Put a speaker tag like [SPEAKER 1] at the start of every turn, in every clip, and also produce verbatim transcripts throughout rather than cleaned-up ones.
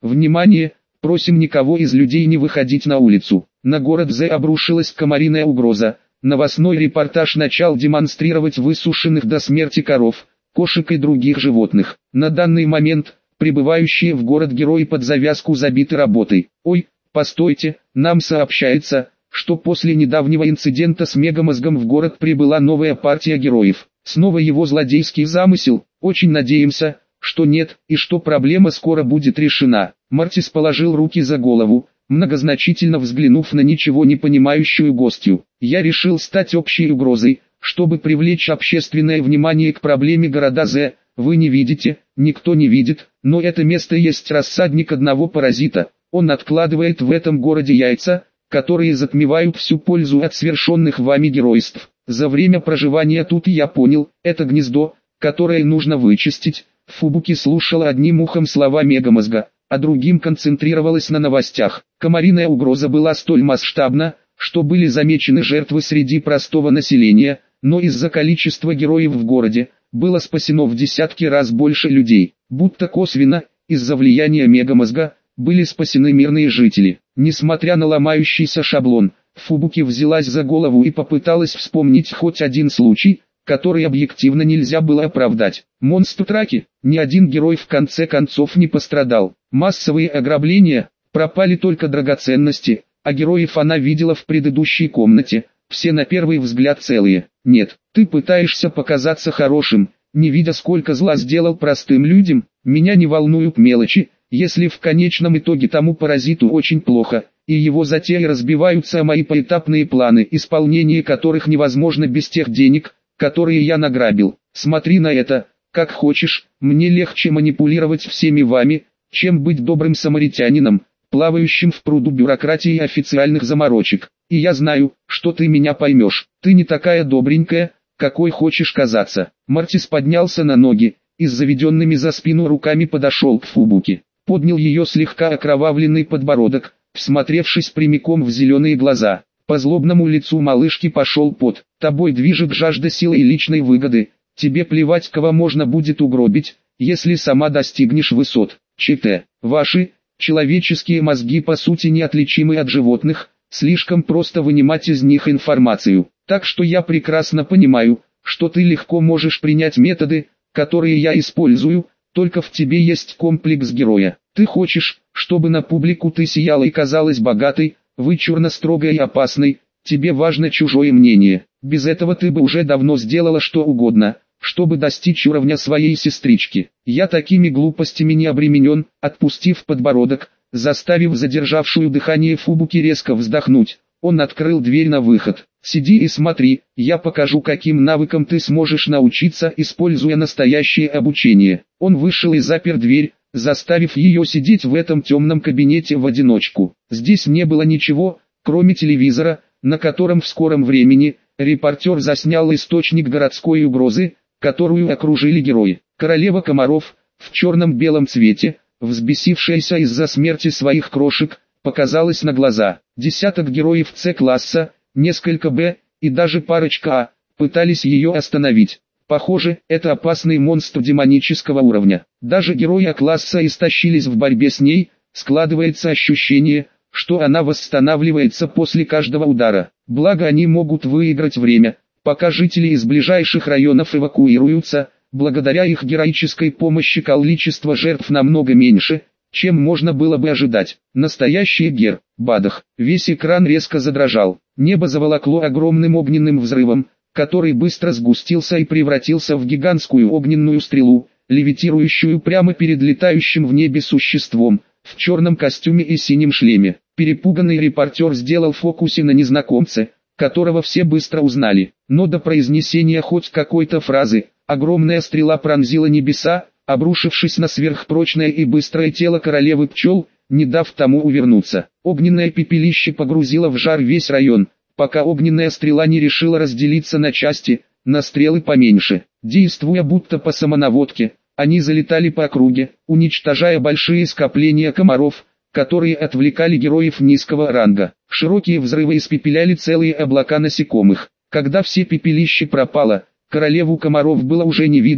[SPEAKER 1] Внимание! Просим никого из людей не выходить на улицу. На город З обрушилась комариная угроза. Новостной репортаж начал демонстрировать высушенных до смерти коров, кошек и других животных. На данный момент, прибывающие в город герои под завязку забиты работой. Ой, постойте, нам сообщается, что после недавнего инцидента с Мегамозгом в город прибыла новая партия героев. Снова его злодейский замысел? Очень надеемся, что нет, и что проблема скоро будет решена. Мортис положил руки за голову, многозначительно взглянув на ничего не понимающую гостью. Я решил стать общей угрозой, чтобы привлечь общественное внимание к проблеме города З. Вы не видите, никто не видит, но это место есть рассадник одного паразита. Он откладывает в этом городе яйца, которые затмевают всю пользу от совершенных вами геройств. За время проживания тут я понял, это гнездо, которое нужно вычистить. Фубуки слушала одним ухом слова Мегамозга, а другим концентрировалась на новостях. Комариная угроза была столь масштабна, что были замечены жертвы среди простого населения, но из-за количества героев в городе, было спасено в десятки раз больше людей. Будто косвенно, из-за влияния Мегамозга, были спасены мирные жители. Несмотря на ломающийся шаблон, Фубуки взялась за голову и попыталась вспомнить хоть один случай, который объективно нельзя было оправдать. Монстр-траки, ни один герой в конце концов не пострадал. Массовые ограбления, пропали только драгоценности, а героев она видела в предыдущей комнате, все на первый взгляд целые. Нет, ты пытаешься показаться хорошим, не видя сколько зла сделал простым людям. Меня не волнуют мелочи, если в конечном итоге тому паразиту очень плохо, и его затеи разбиваются о мои поэтапные планы, исполнение которых невозможно без тех денег, которые я награбил. Смотри на это, как хочешь, мне легче манипулировать всеми вами, чем быть добрым самаритянином, плавающим в пруду бюрократии и официальных заморочек. И я знаю, что ты меня поймешь. Ты не такая добренькая, какой хочешь казаться. Мортис поднялся на ноги и с заведенными за спину руками подошел к Фубуки. Поднял ее слегка окровавленный подбородок, всмотревшись прямиком в зеленые глаза. По злобному лицу малышки пошел пот. Тобой движет жажда силы и личной выгоды. Тебе плевать, кого можно будет угробить, если сама достигнешь высот. ЧТ. Ваши, человеческие мозги по сути неотличимы от животных, слишком просто вынимать из них информацию. Так что я прекрасно понимаю, что ты легко можешь принять методы, которые я использую, только в тебе есть комплекс героя. Ты хочешь, чтобы на публику ты сияла и казалась богатой, вычурно строгой и опасной, тебе важно чужое мнение. Без этого ты бы уже давно сделала что угодно, чтобы достичь уровня своей сестрички. Я такими глупостями не обременен. Отпустив подбородок, заставив задержавшую дыхание Фубуки резко вздохнуть, он открыл дверь на выход. Сиди и смотри, я покажу, каким навыкам ты сможешь научиться, используя настоящее обучение. Он вышел и запер дверь, заставив ее сидеть в этом темном кабинете в одиночку. Здесь не было ничего, кроме телевизора, на котором в скором времени репортер заснял источник городской угрозы, которую окружили герои. Королева комаров, в черном-белом цвете, взбесившаяся из-за смерти своих крошек, показалась на глаза. Десяток героев С-класса, несколько Б и даже парочка А, пытались ее остановить. Похоже, это опасный монстр демонического уровня. Даже герои А-класса истощились в борьбе с ней, складывается ощущение, что она восстанавливается после каждого удара. Благо они могут выиграть время, пока жители из ближайших районов эвакуируются. Благодаря их героической помощи количество жертв намного меньше, чем можно было бы ожидать. Настоящий гер, бадах. Весь экран резко задрожал. Небо заволокло огромным огненным взрывом, который быстро сгустился и превратился в гигантскую огненную стрелу, левитирующую прямо перед летающим в небе существом, в черном костюме и синем шлеме. Перепуганный репортер сделал фокусы на незнакомце, которого все быстро узнали. Но до произнесения хоть какой-то фразы, огромная стрела пронзила небеса, обрушившись на сверхпрочное и быстрое тело королевы пчел, не дав тому увернуться. Огненное пепелище погрузило в жар весь район, пока огненная стрела не решила разделиться на части, на стрелы поменьше. Действуя будто по самонаводке, они залетали по округе, уничтожая большие скопления комаров, которые отвлекали героев низкого ранга. Широкие взрывы испепеляли целые облака насекомых. Когда все пепелище пропало, королеву комаров было уже не видно,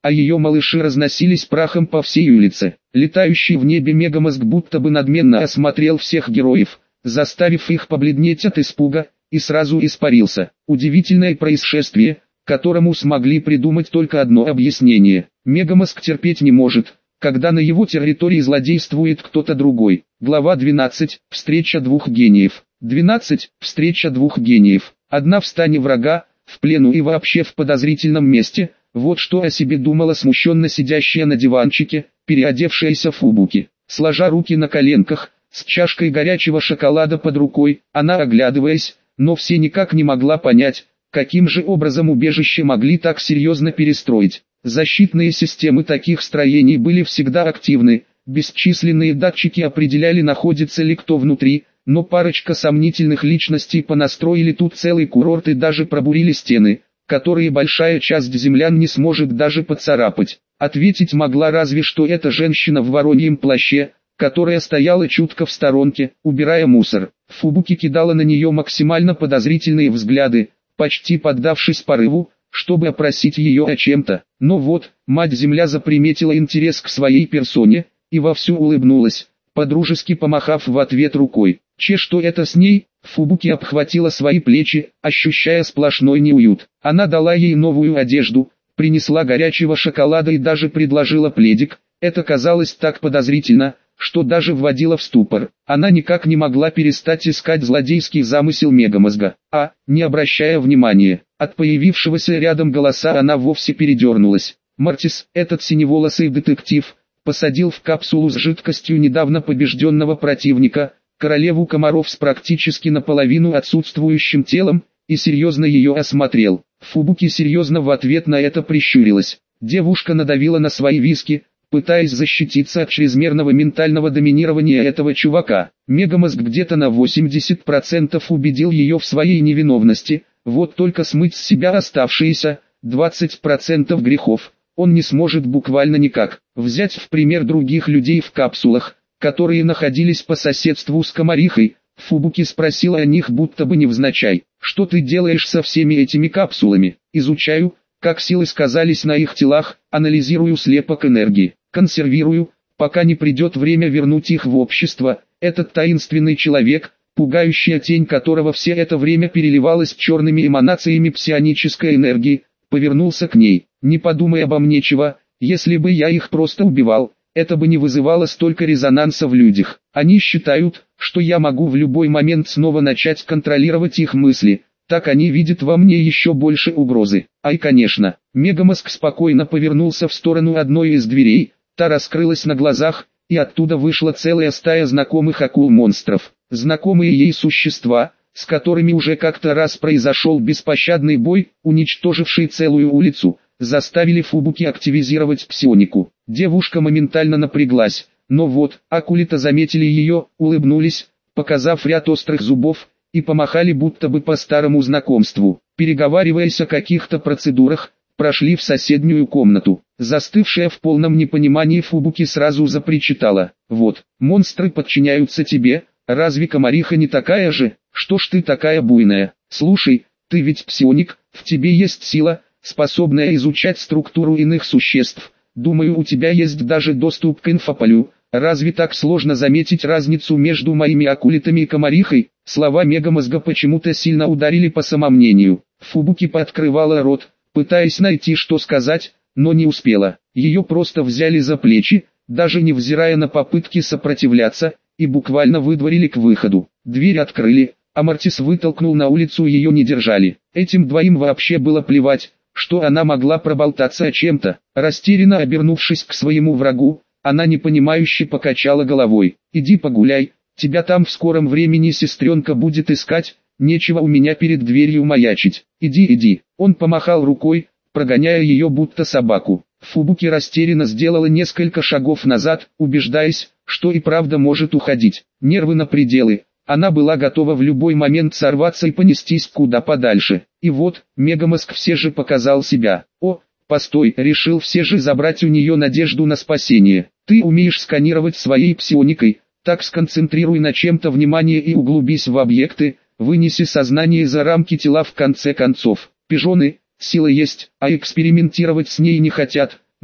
[SPEAKER 1] а ее малыши разносились прахом по всей улице. Летающий в небе мегамозг будто бы надменно осмотрел всех героев, заставив их побледнеть от испуга, и сразу испарился. Удивительное происшествие, которому смогли придумать только одно объяснение. Мегамозг терпеть не может, когда на его территории злодействует кто-то другой. Глава двенадцать. Встреча двух гениев. двенадцать. Встреча двух гениев. Одна в стане врага, в плену и вообще в подозрительном месте. Вот что о себе думала смущенно сидящая на диванчике, переодевшаяся Фубуки. Сложа руки на коленках, с чашкой горячего шоколада под рукой, она, оглядываясь, но все никак не могла понять, каким же образом убежище могли так серьезно перестроить. Защитные системы таких строений были всегда активны, бесчисленные датчики определяли, находится ли кто внутри, но парочка сомнительных личностей понастроили тут целый курорт и даже пробурили стены, которые большая часть землян не сможет даже поцарапать. Ответить могла разве что эта женщина в вороньем плаще, которая стояла чутко в сторонке, убирая мусор. Фубуки кидала на нее максимально подозрительные взгляды, почти поддавшись порыву, чтобы опросить ее о чем-то. Но вот, мать-земля заприметила интерес к своей персоне, и вовсю улыбнулась, подружески помахав в ответ рукой. Че, что это с ней? Фубуки обхватила свои плечи, ощущая сплошной неуют. Она дала ей новую одежду, принесла горячего шоколада и даже предложила пледик. Это казалось так подозрительно, что даже вводило в ступор. Она никак не могла перестать искать злодейский замысел мегамозга. А, не обращая внимания, от появившегося рядом голоса она вовсе передернулась. Мартис, этот синеволосый детектив, посадил в капсулу с жидкостью недавно побежденного противника, королеву комаров с практически наполовину отсутствующим телом, и серьезно ее осмотрел. Фубуки серьезно в ответ на это прищурилась. Девушка надавила на свои виски, пытаясь защититься от чрезмерного ментального доминирования этого чувака. Мегамозг где-то на восемьдесят процентов убедил ее в своей невиновности, вот только смыть с себя оставшиеся двадцать процентов грехов он не сможет буквально никак. Взять в пример других людей в капсулах, которые находились по соседству с комарихой. Фубуки спросила о них будто бы невзначай. «Что ты делаешь со всеми этими капсулами?» «Изучаю, как силы сказались на их телах, анализирую слепок энергии, консервирую, пока не придет время вернуть их в общество». Этот таинственный человек, пугающая тень которого все это время переливалась черными эманациями псионической энергии, повернулся к ней. «Не подумай обо мне чего, если бы я их просто убивал, это бы не вызывало столько резонанса в людях. Они считают, что я могу в любой момент снова начать контролировать их мысли, так они видят во мне еще больше угрозы». Ай, конечно. Мегамозг спокойно повернулся в сторону одной из дверей, та раскрылась на глазах, и оттуда вышла целая стая знакомых акул-монстров. Знакомые ей существа, с которыми уже как-то раз произошел беспощадный бой, уничтоживший целую улицу, заставили Фубуки активизировать псионику. Девушка моментально напряглась, но вот, акулита заметили ее, улыбнулись, показав ряд острых зубов, и помахали будто бы по старому знакомству. Переговариваясь о каких-то процедурах, прошли в соседнюю комнату. Застывшая в полном непонимании Фубуки сразу запричитала: «Вот, монстры подчиняются тебе, разве комариха не такая же? Что ж ты такая буйная? Слушай, ты ведь псионик, в тебе есть сила, способная изучать структуру иных существ. Думаю, у тебя есть даже доступ к инфополю. Разве так сложно заметить разницу между моими акулитами и комарихой?» Слова мегамозга почему-то сильно ударили по самомнению. Фубуки пооткрывала рот, пытаясь найти что сказать, но не успела. Ее просто взяли за плечи, даже невзирая на попытки сопротивляться, и буквально выдворили к выходу. Дверь открыли, а Мартис вытолкнул на улицу, ее не держали. Этим двоим вообще было плевать, что она могла проболтаться о чем-то. Растерянно обернувшись к своему врагу, она непонимающе покачала головой. «Иди погуляй, тебя там в скором времени сестренка будет искать, нечего у меня перед дверью маячить. Иди, иди». Он помахал рукой, прогоняя ее будто собаку. Фубуки растерянно сделала несколько шагов назад, убеждаясь, что и правда может уходить. Нервы на пределы. Она была готова в любой момент сорваться и понестись куда подальше. И вот, мегамозг все же показал себя. «О, постой», решил все же забрать у нее надежду на спасение. «Ты умеешь сканировать своей псионикой, так сконцентрируй на чем-то внимание и углубись в объекты, вынеси сознание за рамки тела в конце концов. Пижоны, сила есть, а экспериментировать с ней не хотят,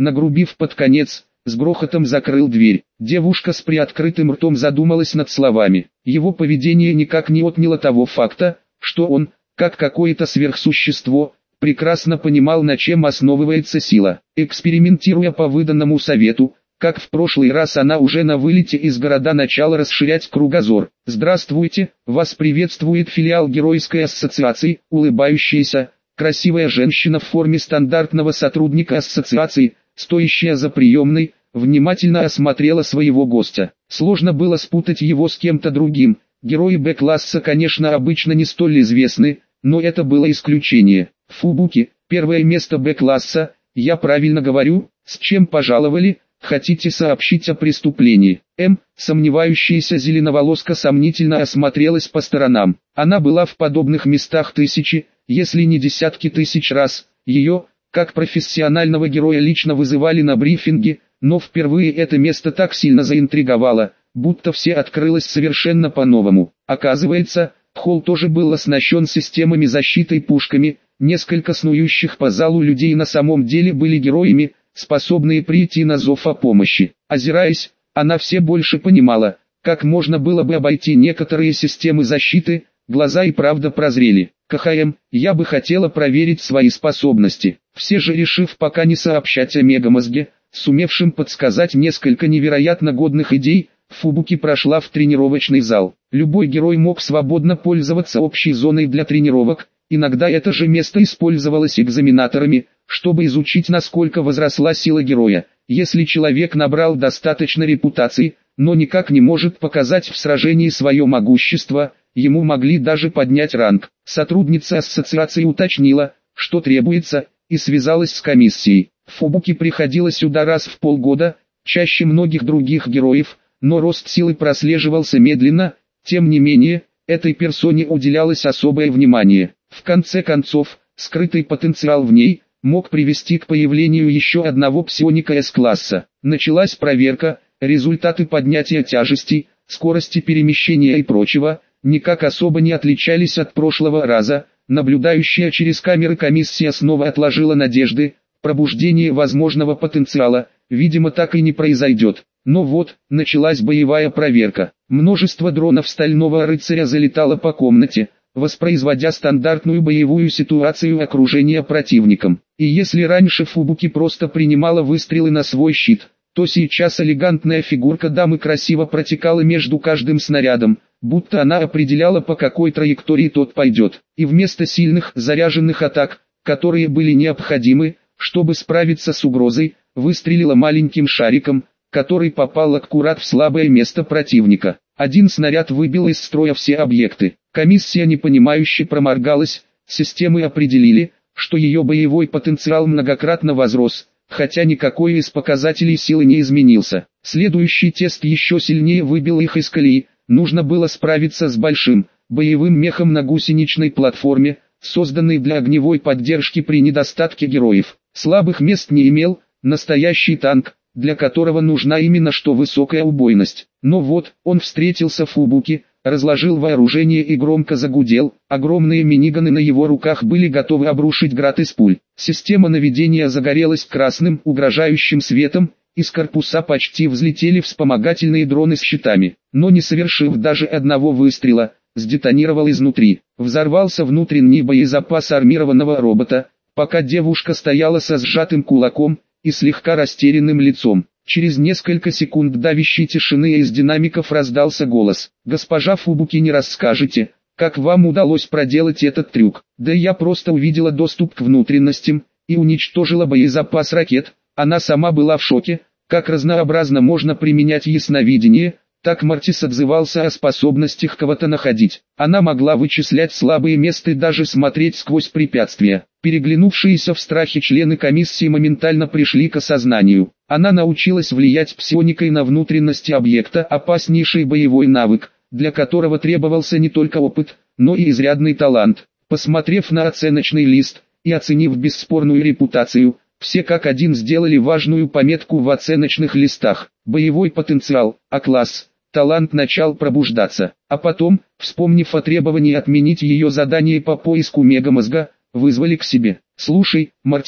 [SPEAKER 1] нагрубив под конец, с грохотом закрыл дверь. Девушка с приоткрытым ртом задумалась над словами. Его поведение никак не отняло того факта, что он, как какое-то сверхсущество, прекрасно понимал, на чем основывается сила. Экспериментируя по выданному совету, как в прошлый раз, она уже на вылете из города начала расширять кругозор. «Здравствуйте, вас приветствует филиал Геройской ассоциации», улыбающаяся, красивая женщина в форме стандартного сотрудника ассоциации, стоящая за приемной, внимательно осмотрела своего гостя. Сложно было спутать его с кем-то другим. Герои Б-класса, конечно, обычно не столь известны, но это было исключение. Фубуки, первое место Б-класса, я правильно говорю, с чем пожаловали? Хотите сообщить о преступлении? М, сомневающаяся зеленоволоска сомнительно осмотрелась по сторонам. Она была в подобных местах тысячи, если не десятки тысяч раз. Ее, как профессионального героя, лично вызывали на брифинги, но впервые это место так сильно заинтриговало, будто все открылось совершенно по-новому. Оказывается, холл тоже был оснащен системами защиты и пушками. Несколько снующих по залу людей на самом деле были героями, способные прийти на зов о помощи. Озираясь, она все больше понимала, как можно было бы обойти некоторые системы защиты. Глаза и правда прозрели. КХМ, я бы хотела проверить свои способности. Все же, решив пока не сообщать о мегамозге, сумевшим подсказать несколько невероятно годных идей, Фубуки прошла в тренировочный зал. Любой герой мог свободно пользоваться общей зоной для тренировок. Иногда это же место использовалось экзаменаторами, чтобы изучить, насколько возросла сила героя. Если человек набрал достаточно репутации, но никак не может показать в сражении свое могущество, ему могли даже поднять ранг. Сотрудница ассоциации уточнила, что требуется, и связалась с комиссией. Фубуки приходила сюда раз в полгода, чаще многих других героев, но рост силы прослеживался медленно. Тем не менее, этой персоне уделялось особое внимание. В конце концов, скрытый потенциал в ней мог привести к появлению еще одного псионика С-класса. Началась проверка, результаты поднятия тяжестей, скорости перемещения и прочего никак особо не отличались от прошлого раза. Наблюдающая через камеры комиссия снова отложила надежды. Пробуждение возможного потенциала, видимо, так и не произойдет. Но вот, началась боевая проверка. Множество дронов Стального Рыцаря залетало по комнате, воспроизводя стандартную боевую ситуацию окружения противником. И если раньше Фубуки просто принимала выстрелы на свой щит, то сейчас элегантная фигурка дамы красиво протекала между каждым снарядом, будто она определяла, по какой траектории тот пойдет. И вместо сильных заряженных атак, которые были необходимы, чтобы справиться с угрозой, выстрелила маленьким шариком, который попал аккурат в слабое место противника. Один снаряд выбил из строя все объекты. Комиссия непонимающе проморгалась. Системы определили, что ее боевой потенциал многократно возрос, хотя никакой из показателей силы не изменился. Следующий тест еще сильнее выбил их из колеи. Нужно было справиться с большим, боевым мехом на гусеничной платформе, созданной для огневой поддержки при недостатке героев. Слабых мест не имел, настоящий танк, для которого нужна именно что высокая убойность. Но вот, он встретился Фубуки, разложил вооружение и громко загудел. Огромные миниганы на его руках были готовы обрушить град из пуль. Система наведения загорелась красным, угрожающим светом. Из корпуса почти взлетели вспомогательные дроны с щитами. Но не совершив даже одного выстрела, сдетонировал изнутри. Взорвался внутренний боезапас армированного робота, пока девушка стояла со сжатым кулаком и слегка растерянным лицом. Через несколько секунд давящей тишины из динамиков раздался голос. «Госпожа Фубуки, не расскажете, как вам удалось проделать этот трюк?» «Да я просто увидела доступ к внутренностям и уничтожила боезапас ракет». Она сама была в шоке, как разнообразно можно применять ясновидение. Так Мартис отзывался о способностях кого-то находить. Она могла вычислять слабые места и даже смотреть сквозь препятствия. Переглянувшиеся в страхе члены комиссии моментально пришли к осознанию. Она научилась влиять псионикой на внутренности объекта, опаснейший боевой навык, для которого требовался не только опыт, но и изрядный талант. Посмотрев на оценочный лист и оценив бесспорную репутацию, все как один сделали важную пометку в оценочных листах. Боевой потенциал, А-класс. Талант начал пробуждаться, а потом, вспомнив о требовании отменить ее задание по поиску мегамозга, вызвали к себе. «Слушай, Мартис,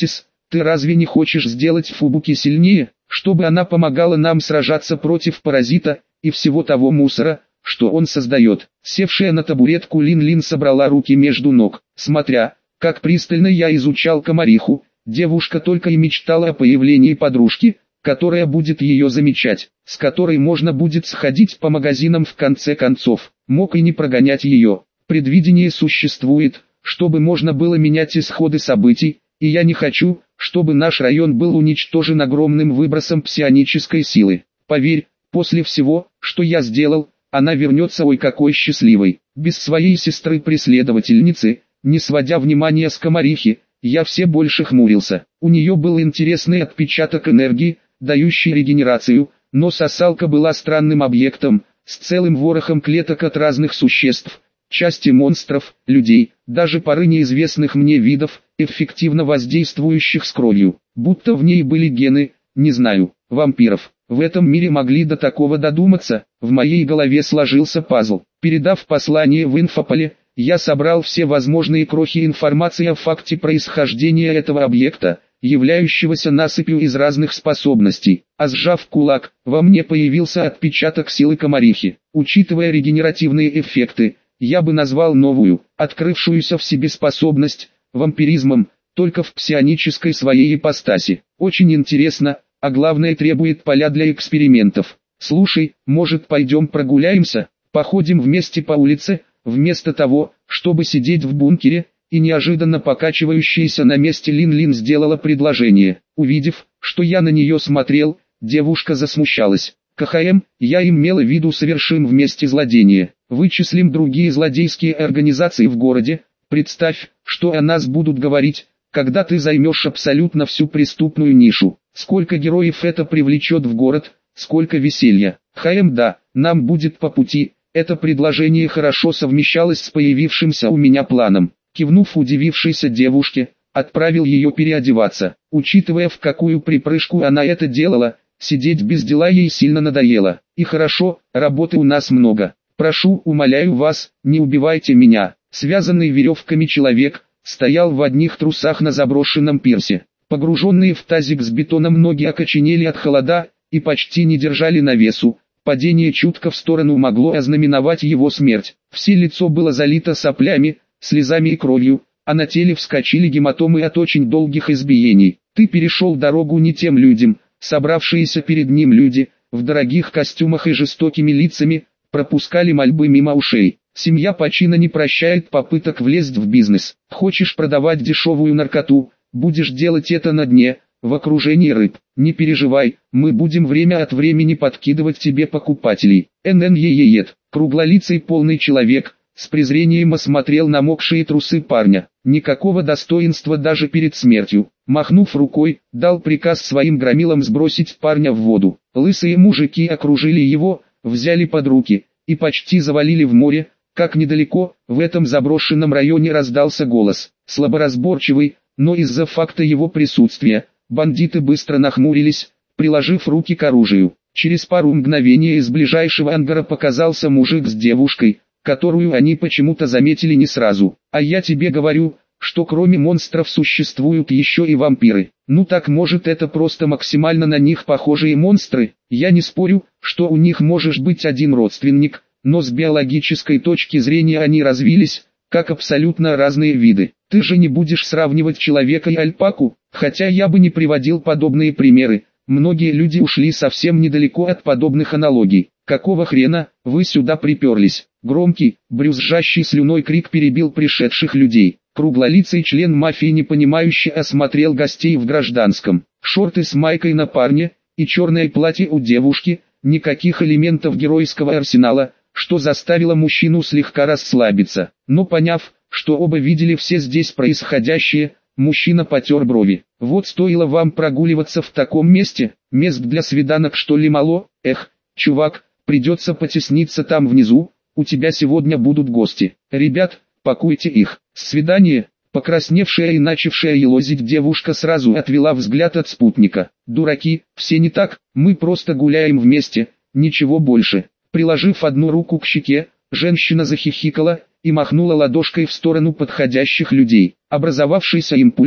[SPEAKER 1] Ты разве не хочешь сделать Фубуки сильнее, чтобы она помогала нам сражаться против паразита и всего того мусора, что он создает? Севшая на табуретку Лин-Лин собрала руки между ног. Смотря, как пристально я изучал комариху, девушка только и мечтала о появлении подружки, которая будет ее замечать, с которой можно будет сходить по магазинам в конце концов. Мог и не прогонять ее. Предвидение существует, чтобы можно было менять исходы событий, и я не хочу, чтобы наш район был уничтожен огромным выбросом псионической силы. Поверь, после всего, что я сделал, она вернется ой какой счастливой. Без своей сестры-преследовательницы, не сводя внимания с комарихи, я все больше хмурился. У нее был интересный отпечаток энергии, дающий регенерацию, но сосалка была странным объектом, с целым ворохом клеток от разных существ, части монстров, людей, даже пары неизвестных мне видов, эффективно воздействующих с кровью, будто в ней были гены, не знаю, вампиров. В этом мире могли до такого додуматься. В моей голове сложился пазл. Передав послание в инфополе, я собрал все возможные крохи информации о факте происхождения этого объекта, являющегося насыпью из разных способностей. А сжав кулак, во мне появился отпечаток силы комарихи. Учитывая регенеративные эффекты, я бы назвал новую, открывшуюся в себе способность, вампиризмом, только в псионической своей ипостаси. Очень интересно, а главное требует поля для экспериментов. Слушай, может пойдем прогуляемся, походим вместе по улице, вместо того, чтобы сидеть в бункере, и неожиданно покачивающаяся на месте Лин-Лин сделала предложение. Увидев, что я на нее смотрел, девушка засмущалась. КХМ, я имела в виду совершим вместе злодеяние. Вычислим другие злодейские организации в городе, представь, что о нас будут говорить, когда ты займешь абсолютно всю преступную нишу. Сколько героев это привлечет в город, сколько веселья. ХМ, да, нам будет по пути. Это предложение хорошо совмещалось с появившимся у меня планом. Кивнув удивившейся девушке, отправил ее переодеваться. Учитывая, в какую припрыжку она это делала, сидеть без дела ей сильно надоело. И хорошо, работы у нас много. Прошу, умоляю вас, не убивайте меня. Связанный веревками человек стоял в одних трусах на заброшенном пирсе. Погруженные в тазик с бетоном ноги окоченели от холода и почти не держали на весу. Падение чутко в сторону могло ознаменовать его смерть. Все лицо было залито соплями, слезами и кровью, а на теле вскочили гематомы от очень долгих избиений. Ты перешел дорогу не тем людям. Собравшиеся перед ним люди, в дорогих костюмах и жестокими лицами, пропускали мольбы мимо ушей. Семья Пачино не прощает попыток влезть в бизнес. Хочешь продавать дешевую наркоту, будешь делать это на дне, в окружении рыб. Не переживай, мы будем время от времени подкидывать тебе покупателей. ННЕЕЕТ, круглолицый полный человек, с презрением осмотрел намокшие трусы парня. Никакого достоинства даже перед смертью. Махнув рукой, дал приказ своим громилам сбросить парня в воду. Лысые мужики окружили его, взяли под руки и почти завалили в море. Как недалеко, в этом заброшенном районе раздался голос, слаборазборчивый, но из-за факта его присутствия, бандиты быстро нахмурились, приложив руки к оружию. Через пару мгновений из ближайшего ангара показался мужик с девушкой, которую они почему-то заметили не сразу. А я тебе говорю, что кроме монстров существуют еще и вампиры. Ну так может это просто максимально на них похожие монстры? Я не спорю, что у них может быть один родственник, но с биологической точки зрения они развились, как абсолютно разные виды. Ты же не будешь сравнивать человека и альпаку, хотя я бы не приводил подобные примеры. Многие люди ушли совсем недалеко от подобных аналогий. Какого хрена, вы сюда приперлись? Громкий, брюзжащий слюной крик перебил пришедших людей. Круглолицый член мафии непонимающе осмотрел гостей в гражданском. Шорты с майкой на парне и черное платье у девушки, никаких элементов геройского арсенала, что заставило мужчину слегка расслабиться. Но поняв, что оба видели все здесь происходящее, мужчина потер брови. Вот стоило вам прогуливаться в таком месте, мест для свиданок что ли мало? Эх, чувак, придется потесниться там внизу, у тебя сегодня будут гости. Ребят, пакуйте их. Свидание. Покрасневшая и начавшая елозить девушка сразу отвела взгляд от спутника. Дураки, все не так, мы просто гуляем вместе, ничего больше. Приложив одну руку к щеке, женщина захихикала и махнула ладошкой в сторону подходящих людей. Образовавшийся импульс,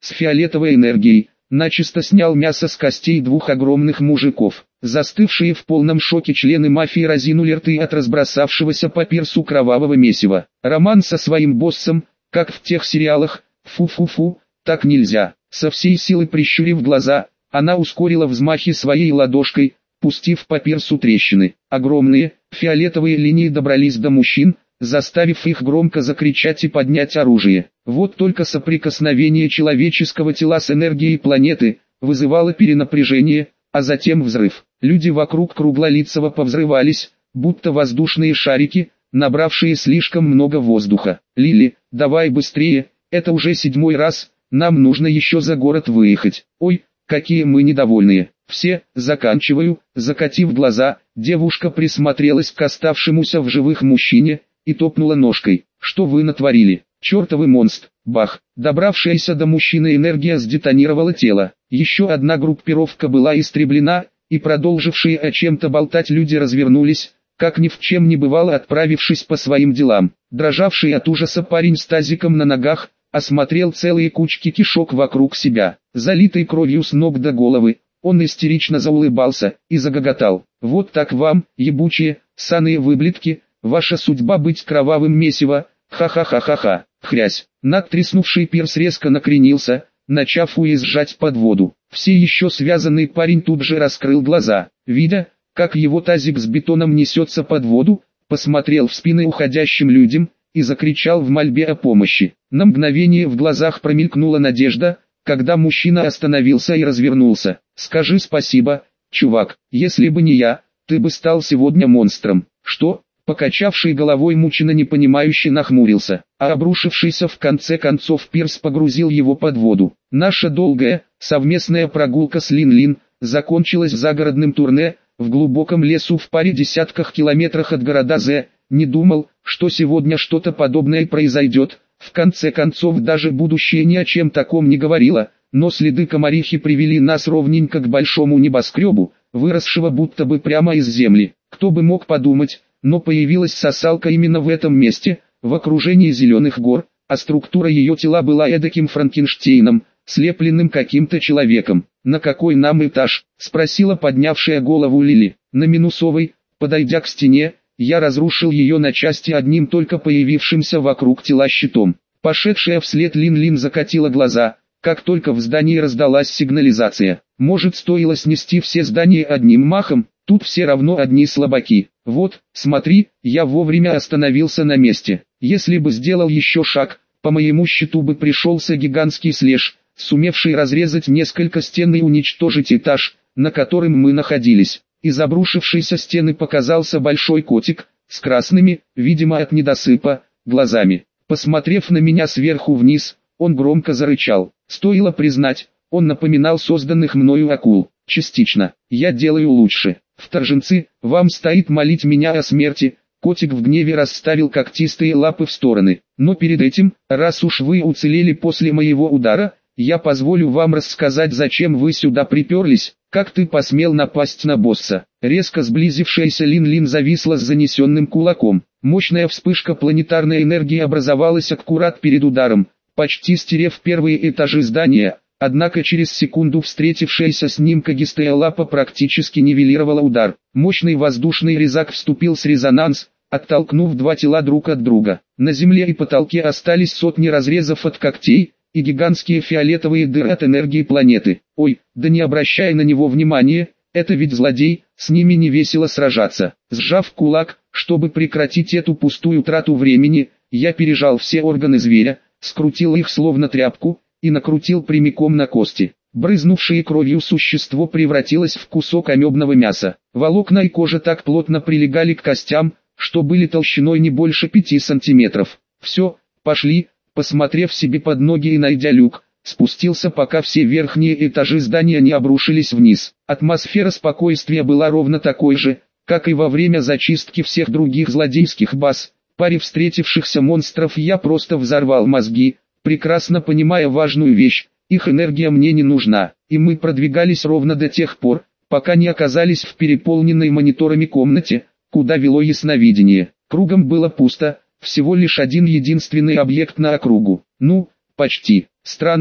[SPEAKER 1] с фиолетовой энергией, начисто снял мясо с костей двух огромных мужиков. Застывшие в полном шоке члены мафии разинули рты от разбросавшегося по пирсу кровавого месива. Роман со своим боссом, как в тех сериалах, фу-фу-фу, так нельзя. Со всей силы прищурив глаза, она ускорила взмахи своей ладошкой, пустив по пирсу трещины. Огромные, фиолетовые линии добрались до мужчин, заставив их громко закричать и поднять оружие. Вот только соприкосновение человеческого тела с энергией планеты вызывало перенапряжение, а затем взрыв. Люди вокруг круглолицего повзрывались, будто воздушные шарики, набравшие слишком много воздуха. «Лили, давай быстрее, это уже седьмой раз, нам нужно еще за город выехать. Ой, какие мы недовольные. Все, заканчиваю». Закатив глаза, девушка присмотрелась к оставшемуся в живых мужчине и топнула ножкой. «Что вы натворили? Чертовы монстр!» Бах! Добравшаяся до мужчины энергия сдетонировала тело. Еще одна группировка была истреблена, и продолжившие о чем-то болтать люди развернулись, как ни в чем не бывало, отправившись по своим делам. Дрожавший от ужаса парень с тазиком на ногах осмотрел целые кучки кишок вокруг себя. Залитый кровью с ног до головы, он истерично заулыбался и загоготал. «Вот так вам, ебучие, ссаные выблядки, ваша судьба быть кровавым месиво, ха-ха-ха-ха-ха». Хрясь, надтреснувший пирс резко накренился, начав уезжать под воду. Все еще связанный парень тут же раскрыл глаза, видя, как его тазик с бетоном несется под воду, посмотрел в спины уходящим людям и закричал в мольбе о помощи. На мгновение в глазах промелькнула надежда, когда мужчина остановился и развернулся. «Скажи спасибо, чувак, если бы не я, ты бы стал сегодня монстром». «Что?» Покачавший головой мужчина непонимающе нахмурился, а обрушившийся в конце концов пирс погрузил его под воду. Наша долгая, совместная прогулка с Лин-Лин закончилась загородным турне в глубоком лесу в паре десятках километрах от города З. Не думал, что сегодня что-то подобное произойдет. В конце концов даже будущее ни о чем таком не говорило, но следы комарихи привели нас ровненько к большому небоскребу, выросшего будто бы прямо из земли. Кто бы мог подумать, но появилась сосалка именно в этом месте, в окружении зеленых гор, а структура ее тела была эдаким Франкенштейном, слепленным каким-то человеком. «На какой нам этаж?» — спросила поднявшая голову Лили. «На минусовый». Подойдя к стене, я разрушил ее на части одним только появившимся вокруг тела щитом. Пошедшая вслед Лин-Лин закатила глаза, как только в здании раздалась сигнализация. Может, стоило снести все здания одним махом? Тут все равно одни слабаки. Вот, смотри, я вовремя остановился на месте. Если бы сделал еще шаг, по моему щиту бы пришелся гигантский слэш, сумевший разрезать несколько стен и уничтожить этаж, на котором мы находились. Из обрушившейся стены показался большой котик, с красными, видимо от недосыпа, глазами. Посмотрев на меня сверху вниз, он громко зарычал. Стоило признать, он напоминал созданных мною акул. Частично. Я делаю лучше. Вторженцы, вам стоит молить меня о смерти. Котик в гневе расставил когтистые лапы в стороны. Но перед этим, раз уж вы уцелели после моего удара, я позволю вам рассказать, зачем вы сюда приперлись. Как ты посмел напасть на босса? Резко сблизившаяся Лин-Лин зависла с занесенным кулаком. Мощная вспышка планетарной энергии образовалась аккурат перед ударом, почти стерев первые этажи здания. Однако через секунду встретившаяся с ним когтистая лапа практически нивелировала удар. Мощный воздушный резак вступил с резонанс, оттолкнув два тела друг от друга. На земле и потолке остались сотни разрезов от когтей и гигантские фиолетовые дыры от энергии планеты. Ой, да не обращай на него внимания, это ведь злодей, с ними не весело сражаться. Сжав кулак, чтобы прекратить эту пустую трату времени, я пережал все органы зверя, скрутил их словно тряпку и накрутил прямиком на кости. Брызнувшее кровью существо превратилось в кусок амебного мяса. Волокна и кожа так плотно прилегали к костям, что были толщиной не больше пяти сантиметров. Все, пошли. Посмотрев себе под ноги и найдя люк, спустился, пока все верхние этажи здания не обрушились вниз. Атмосфера спокойствия была ровно такой же, как и во время зачистки всех других злодейских баз. Паре встретившихся монстров я просто взорвал мозги, прекрасно понимая важную вещь: их энергия мне не нужна, и мы продвигались ровно до тех пор, пока не оказались в переполненной мониторами комнате, куда вело ясновидение. Кругом было пусто, всего лишь один единственный объект на округу. Ну, почти. Странный,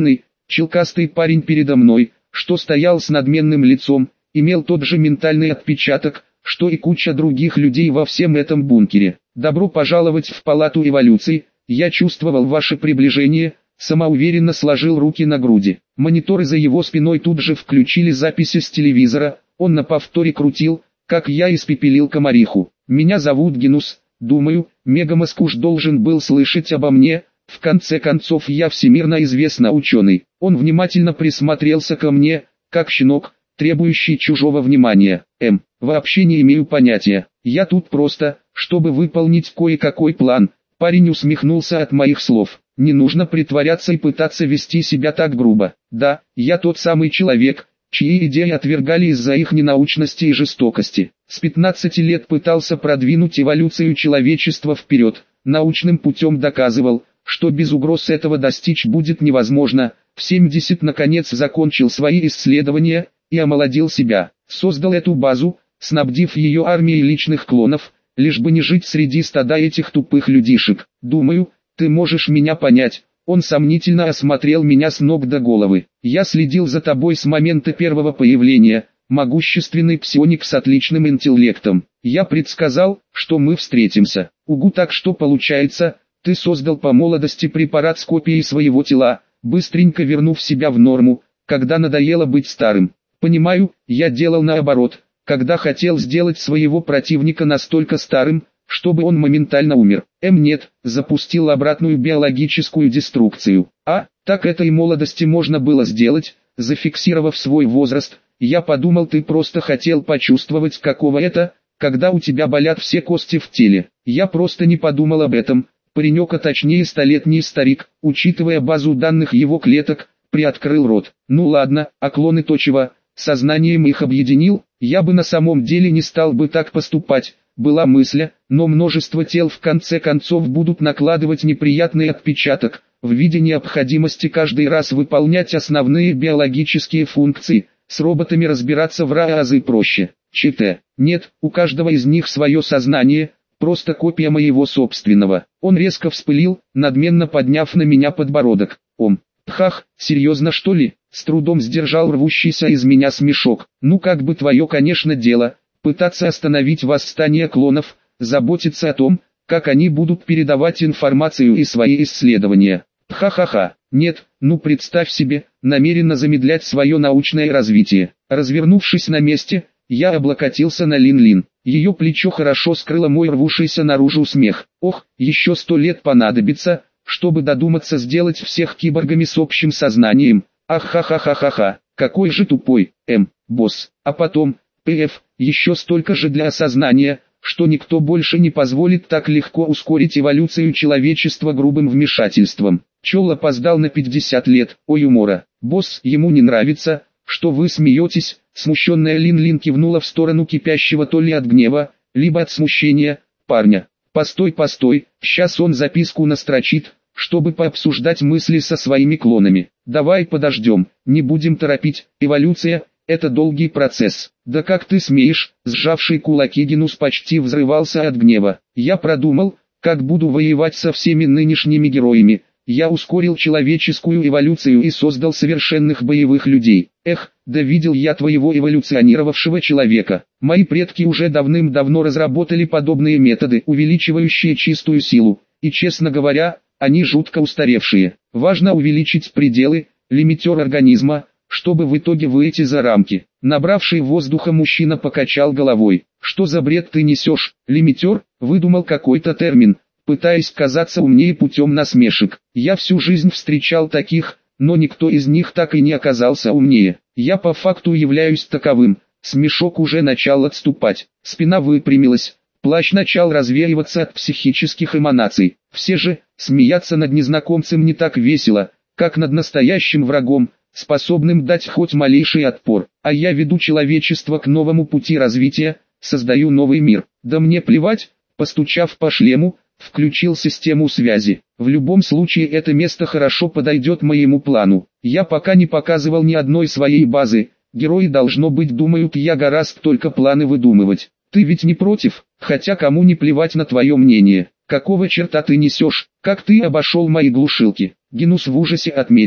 [SPEAKER 1] Челкастый парень передо мной, что стоял с надменным лицом, имел тот же ментальный отпечаток, что и куча других людей во всем этом бункере. Добро пожаловать в палату эволюции, я чувствовал ваше приближение, самоуверенно сложил руки на груди. Мониторы за его спиной тут же включили записи с телевизора, он на повторе крутил, как я испепелил комариху. Меня зовут Генус, думаю, Мегамозг уж должен был слышать обо мне, в конце концов я всемирно известный ученый. Он внимательно присмотрелся ко мне, как щенок, требующий чужого внимания. М, вообще не имею понятия, я тут просто, чтобы выполнить кое-какой план. Парень усмехнулся от моих слов. Не нужно притворяться и пытаться вести себя так грубо. Да, я тот самый человек, чьи идеи отвергали из-за их ненаучности и жестокости. С пятнадцати лет пытался продвинуть эволюцию человечества вперед, научным путем доказывал, что без угроз этого достичь будет невозможно. В семьдесят наконец закончил свои исследования и омолодил себя. Создал эту базу, снабдив ее армией личных клонов, лишь бы не жить среди стада этих тупых людишек. Думаю, ты можешь меня понять. Он сомнительно осмотрел меня с ног до головы. Я следил за тобой с момента первого появления, могущественный псионик с отличным интеллектом. Я предсказал, что мы встретимся. Угу, так что получается, ты создал по молодости препарат с копией своего тела, быстренько вернув себя в норму, когда надоело быть старым. Понимаю, я делал наоборот, когда хотел сделать своего противника настолько старым, чтобы он моментально умер. М нет, запустил обратную биологическую деструкцию. А, так это и молодости можно было сделать, зафиксировав свой возраст. Я подумал, ты просто хотел почувствовать, каково это, когда у тебя болят все кости в теле. Я просто не подумал об этом. Паренек, а точнее столетний старик, учитывая базу данных его клеток, приоткрыл рот. Ну ладно, а клоны то чего? Сознанием их объединил, я бы на самом деле не стал бы так поступать, была мысль, но множество тел в конце концов будут накладывать неприятный отпечаток, в виде необходимости каждый раз выполнять основные биологические функции, с роботами разбираться в разы проще. ЧТ. Нет, у каждого из них свое сознание, просто копия моего собственного. Он резко вспылил, надменно подняв на меня подбородок. Ом. Хах, серьезно что ли? С трудом сдержал рвущийся из меня смешок. Ну как бы твое, конечно, дело, пытаться остановить восстание клонов, заботиться о том, как они будут передавать информацию и свои исследования. Ха-ха-ха. Нет, ну представь себе, намеренно замедлять свое научное развитие. Развернувшись на месте, я облокотился на Лин-Лин. Ее плечо хорошо скрыло мой рвущийся наружу смех. Ох, еще сто лет понадобится, чтобы додуматься сделать всех киборгами с общим сознанием. Ах-ха-ха-ха-ха-ха, какой же тупой, М, босс. А потом, ПФ, еще столько же для осознания, что никто больше не позволит так легко ускорить эволюцию человечества грубым вмешательством. Чел опоздал на пятьдесят лет, о юмора. Босс, ему не нравится, что вы смеетесь. Смущенная Лин-Лин кивнула в сторону кипящего то ли от гнева, либо от смущения парня. Постой, постой, сейчас он записку настрочит, чтобы пообсуждать мысли со своими клонами. Давай подождем, не будем торопить, эволюция – это долгий процесс. Да как ты смеешь, сжавший кулаки Генус почти взрывался от гнева. Я продумал, как буду воевать со всеми нынешними героями. Я ускорил человеческую эволюцию и создал совершенных боевых людей. Эх, да видел я твоего эволюционировавшего человека. Мои предки уже давным-давно разработали подобные методы, увеличивающие чистую силу. И честно говоря, они жутко устаревшие. Важно увеличить пределы, лимитер организма, чтобы в итоге выйти за рамки. Набравший воздуха мужчина покачал головой. Что за бред ты несешь? Лимитер? Выдумал какой-то термин, пытаясь казаться умнее путем насмешек. Я всю жизнь встречал таких, но никто из них так и не оказался умнее. Я по факту являюсь таковым. Смешок уже начал отступать. Спина выпрямилась. Плащ начал развеиваться от психических эманаций. Все же, смеяться над незнакомцем не так весело, как над настоящим врагом, способным дать хоть малейший отпор. А я веду человечество к новому пути развития, создаю новый мир. Да мне плевать, постучав по шлему, включил систему связи. В любом случае это место хорошо подойдет моему плану. Я пока не показывал ни одной своей базы. Герои должно быть думают, я гораст только планы выдумывать. Ты ведь не против, хотя кому не плевать на твое мнение. Какого черта ты несешь, как ты обошел мои глушилки? Генус в ужасе отметил,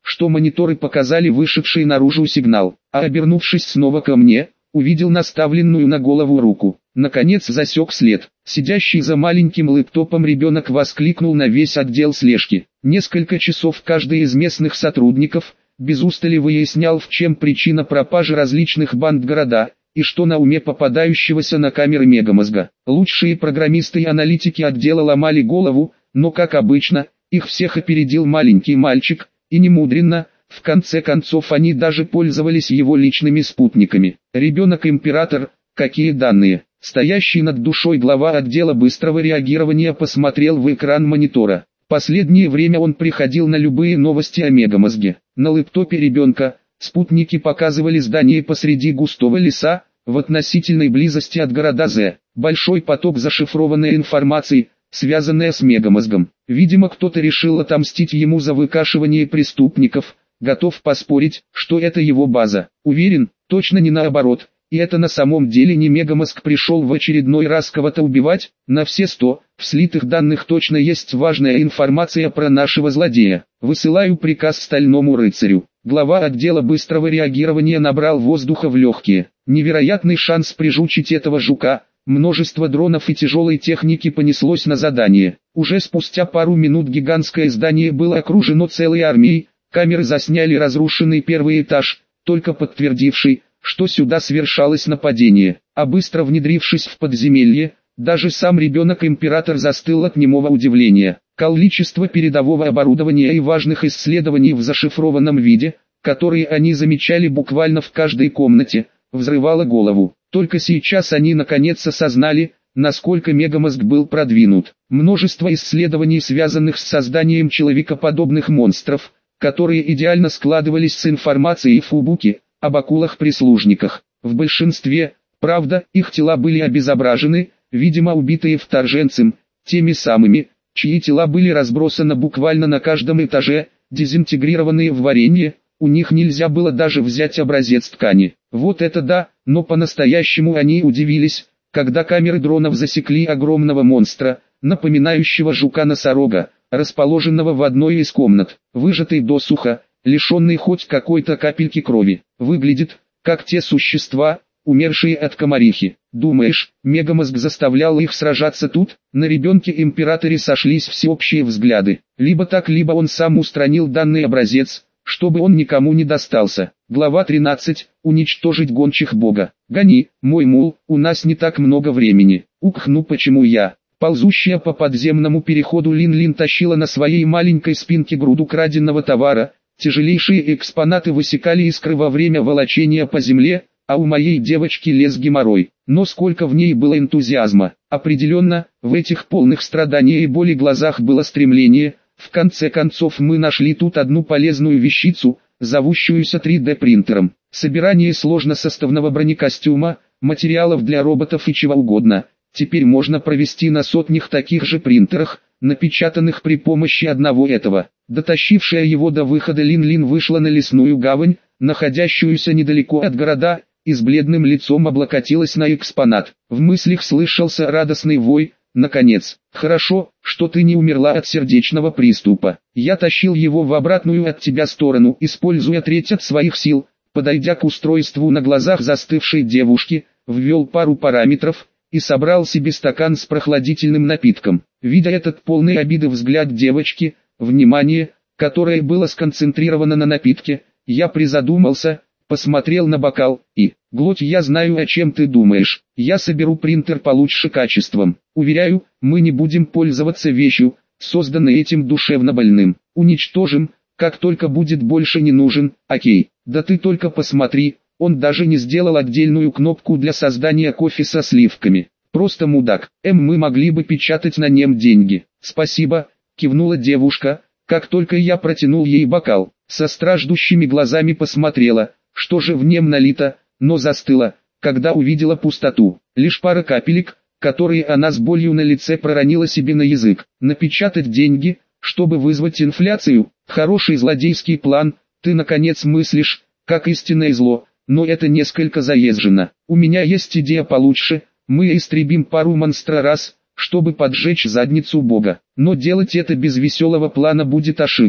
[SPEAKER 1] что мониторы показали вышедший наружу сигнал, а обернувшись снова ко мне, увидел наставленную на голову руку. Наконец засек след. Сидящий за маленьким лэптопом ребенок воскликнул на весь отдел слежки. Несколько часов каждый из местных сотрудников без устали выяснял, в чем причина пропажи различных банд города, и что на уме попадающегося на камеры мегамозга. Лучшие программисты и аналитики отдела ломали голову, но, как обычно, их всех опередил маленький мальчик, и немудренно, в конце концов они даже пользовались его личными спутниками. Ребенок-император, какие данные? Стоящий над душой глава отдела быстрого реагирования посмотрел в экран монитора. Последнее время он приходил на любые новости о мегамозге. На лэптопе ребенка спутники показывали здание посреди густого леса, в относительной близости от города З. Большой поток зашифрованной информации, связанная с мегамозгом. Видимо, кто-то решил отомстить ему за выкашивание преступников. Готов поспорить, что это его база. Уверен, точно не наоборот. И это на самом деле не мегамозг пришел в очередной раз кого-то убивать. На все сто, в слитых данных точно есть важная информация про нашего злодея. Высылаю приказ стальному рыцарю. Глава отдела быстрого реагирования набрал воздуха в легкие. Невероятный шанс прижучить этого жука. Множество дронов и тяжелой техники понеслось на задание. Уже спустя пару минут гигантское здание было окружено целой армией. Камеры засняли разрушенный первый этаж, только подтвердивший, что сюда совершалось нападение. А быстро внедрившись в подземелье, даже сам ребенок-император застыл от немого удивления. Количество передового оборудования и важных исследований в зашифрованном виде, которые они замечали буквально в каждой комнате, взрывало голову. Только сейчас они наконец осознали, насколько мегамозг был продвинут. Множество исследований, связанных с созданием человекоподобных монстров, которые идеально складывались с информацией в фубуке, об акулах-прислужниках. В большинстве, правда, их тела были обезображены, видимо убитые вторженцем, теми самыми, чьи тела были разбросаны буквально на каждом этаже, дезинтегрированные в варенье, у них нельзя было даже взять образец ткани. Вот это да, но по-настоящему они удивились, когда камеры дронов засекли огромного монстра, напоминающего жука-носорога, расположенного в одной из комнат, выжатый досуха, лишенный хоть какой-то капельки крови. Выглядит, как те существа, умершие от комарихи. Думаешь, мегамозг заставлял их сражаться тут? На ребенке-императоре сошлись всеобщие взгляды. Либо так, либо он сам устранил данный образец, чтобы он никому не достался. Глава тринадцать. Уничтожить гончих бога. Гони, мой мул, у нас не так много времени. Ух, ну почему я? Ползущая по подземному переходу Лин-Лин тащила на своей маленькой спинке груду краденного товара. Тяжелейшие экспонаты высекали искры во время волочения по земле, а у моей девочки лез геморрой. Но сколько в ней было энтузиазма. Определенно, в этих полных страданий и боли глазах было стремление. В конце концов мы нашли тут одну полезную вещицу, зовущуюся три дэ принтером. Собирание сложносоставного бронекостюма, материалов для роботов и чего угодно. Теперь можно провести на сотнях таких же принтерах, напечатанных при помощи одного этого. Дотащившая его до выхода Лин-Лин вышла на лесную гавань, находящуюся недалеко от города, и с бледным лицом облокотилась на экспонат. В мыслях слышался радостный вой. Наконец, хорошо, что ты не умерла от сердечного приступа. Я тащил его в обратную от тебя сторону, используя треть от своих сил. Подойдя к устройству на глазах застывшей девушки, ввел пару параметров и собрал себе стакан с прохладительным напитком. Видя этот полный обиды взгляд девочки, внимание, которое было сконцентрировано на напитке, я призадумался, посмотрел на бокал и, глоть, я знаю, о чем ты думаешь. Я соберу принтер получше качеством. Уверяю, мы не будем пользоваться вещью, созданной этим душевно больным. Уничтожим, как только будет больше не нужен. Окей, да ты только посмотри, он даже не сделал отдельную кнопку для создания кофе со сливками. Просто мудак. Эм, мы могли бы печатать на нем деньги. Спасибо, кивнула девушка, как только я протянул ей бокал. Со страждущими глазами посмотрела, что же в нем налито, но застыла, когда увидела пустоту. Лишь пара капелек, которые она с болью на лице проронила себе на язык. Напечатать деньги, чтобы вызвать инфляцию, хороший злодейский план, ты наконец мыслишь, как истинное зло, но это несколько заезжено. У меня есть идея получше, мы истребим пару монстра раз, чтобы поджечь задницу бога. Но делать это без веселого плана будет ошибкой.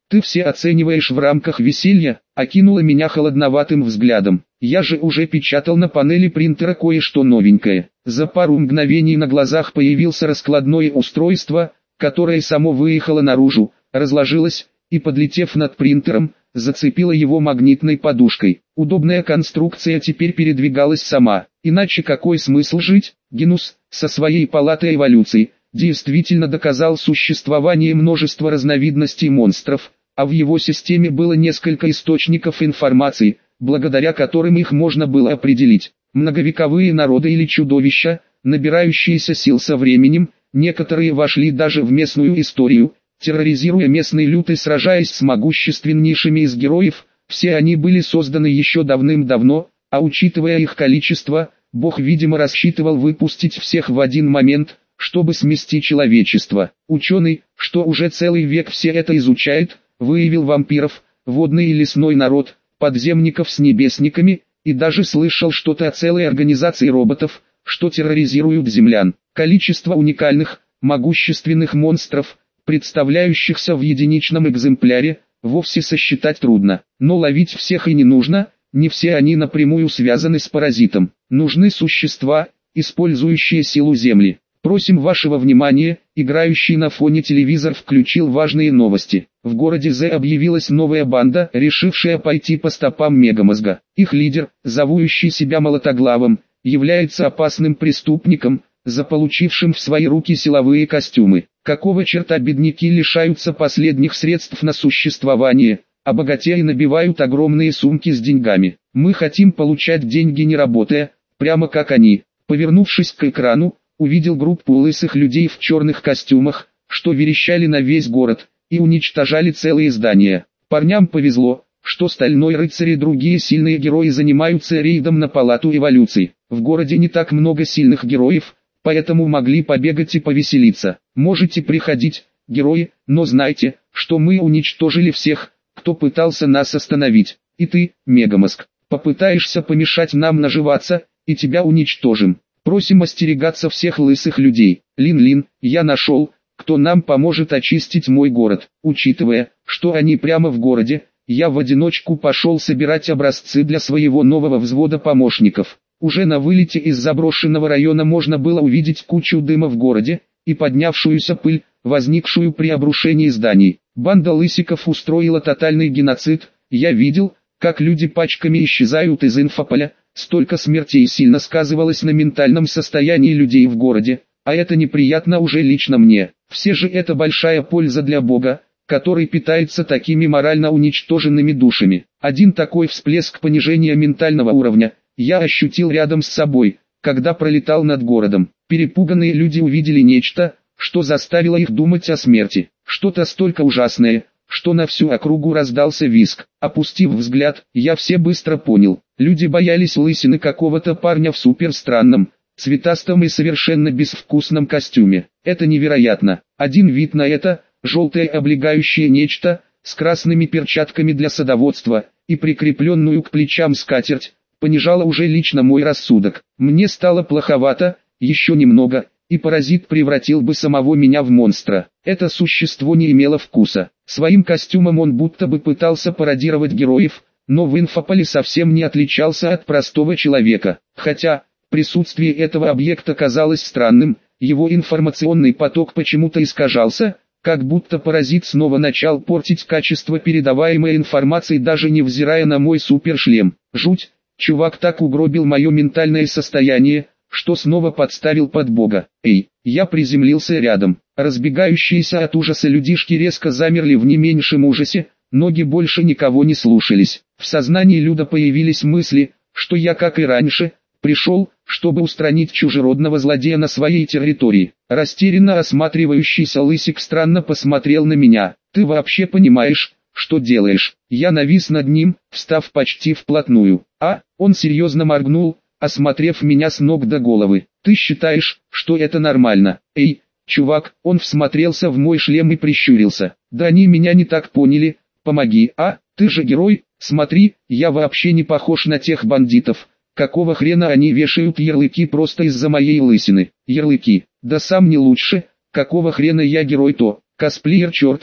[SPEAKER 1] Ты все оцениваешь в рамках веселья, окинула меня холодноватым взглядом. Я же уже печатал на панели принтера кое-что новенькое. За пару мгновений на глазах появился раскладное устройство, которое само выехало наружу, разложилось, и, подлетев над принтером, зацепила его магнитной подушкой. Удобная конструкция теперь передвигалась сама. Иначе какой смысл жить? Генус, со своей палатой эволюции, действительно доказал существование множества разновидностей монстров, а в его системе было несколько источников информации, благодаря которым их можно было определить. Многовековые народы или чудовища, набирающиеся сил со временем, некоторые вошли даже в местную историю, терроризируя местный люд и сражаясь с могущественнейшими из героев. Все они были созданы еще давным-давно, а учитывая их количество, Бог видимо рассчитывал выпустить всех в один момент, чтобы смести человечество. Ученый, что уже целый век все это изучает, выявил вампиров, водный и лесной народ, подземников с небесниками, и даже слышал что-то о целой организации роботов, что терроризируют землян. Количество уникальных, могущественных монстров, представляющихся в единичном экземпляре, вовсе сосчитать трудно. Но ловить всех и не нужно, не все они напрямую связаны с паразитом. Нужны существа, использующие силу Земли. Просим вашего внимания, играющий на фоне телевизор включил важные новости. В городе З объявилась новая банда, решившая пойти по стопам Мегамозга. Их лидер, зовущий себя Молотоглавом, является опасным преступником, заполучившим в свои руки силовые костюмы. Какого черта бедняки лишаются последних средств на существование, а богатеи набивают огромные сумки с деньгами. Мы хотим получать деньги не работая, прямо как они. Повернувшись к экрану, увидел группу лысых людей в черных костюмах, что верещали на весь город, и уничтожали целые здания. Парням повезло, что Стальной Рыцарь и другие сильные герои занимаются рейдом на палату эволюции. В городе не так много сильных героев, поэтому могли побегать и повеселиться. Можете приходить, герои, но знайте, что мы уничтожили всех, кто пытался нас остановить. И ты, Мегамозг, попытаешься помешать нам наживаться, и тебя уничтожим. Просим остерегаться всех лысых людей. Лин-Лин, я нашел, кто нам поможет очистить мой город. Учитывая, что они прямо в городе, я в одиночку пошел собирать образцы для своего нового взвода помощников. Уже на вылете из заброшенного района можно было увидеть кучу дыма в городе, и поднявшуюся пыль, возникшую при обрушении зданий. Банда лысиков устроила тотальный геноцид. Я видел, как люди пачками исчезают из инфополя. Столько смертей сильно сказывалось на ментальном состоянии людей в городе, а это неприятно уже лично мне. Все же это большая польза для Бога, который питается такими морально уничтоженными душами. Один такой всплеск понижения ментального уровня я ощутил рядом с собой, когда пролетал над городом. Перепуганные люди увидели нечто, что заставило их думать о смерти. Что-то столько ужасное, что на всю округу раздался визг. Опустив взгляд, я все быстро понял. Люди боялись лысины какого-то парня в суперстранном, цветастом и совершенно безвкусном костюме. Это невероятно. Один вид на это, желтое облегающее нечто, с красными перчатками для садоводства, и прикрепленную к плечам скатерть, понижало уже лично мой рассудок. Мне стало плоховато, еще немного, и паразит превратил бы самого меня в монстра. Это существо не имело вкуса. Своим костюмом он будто бы пытался пародировать героев, но в инфополе совсем не отличался от простого человека. Хотя, присутствие этого объекта казалось странным, его информационный поток почему-то искажался, как будто паразит снова начал портить качество передаваемой информации, даже невзирая на мой супершлем. Жуть, чувак так угробил мое ментальное состояние, что снова подставил под Бога. Эй, я приземлился рядом. Разбегающиеся от ужаса людишки резко замерли в не меньшем ужасе, ноги больше никого не слушались. В сознании Люда появились мысли, что я, как и раньше, пришел, чтобы устранить чужеродного злодея на своей территории. Растерянно осматривающийся лысик странно посмотрел на меня. «Ты вообще понимаешь, что делаешь?» Я навис над ним, встав почти вплотную. «А?» Он серьезно моргнул, осмотрев меня с ног до головы. «Ты считаешь, что это нормально?» «Эй, чувак!» Он всмотрелся в мой шлем и прищурился. «Да они меня не так поняли, помоги!» «А, ты же герой, смотри, я вообще не похож на тех бандитов. Какого хрена они вешают ярлыки просто из-за моей лысины?» «Ярлыки? Да сам не лучше, какого хрена я герой-то, косплеер чертов,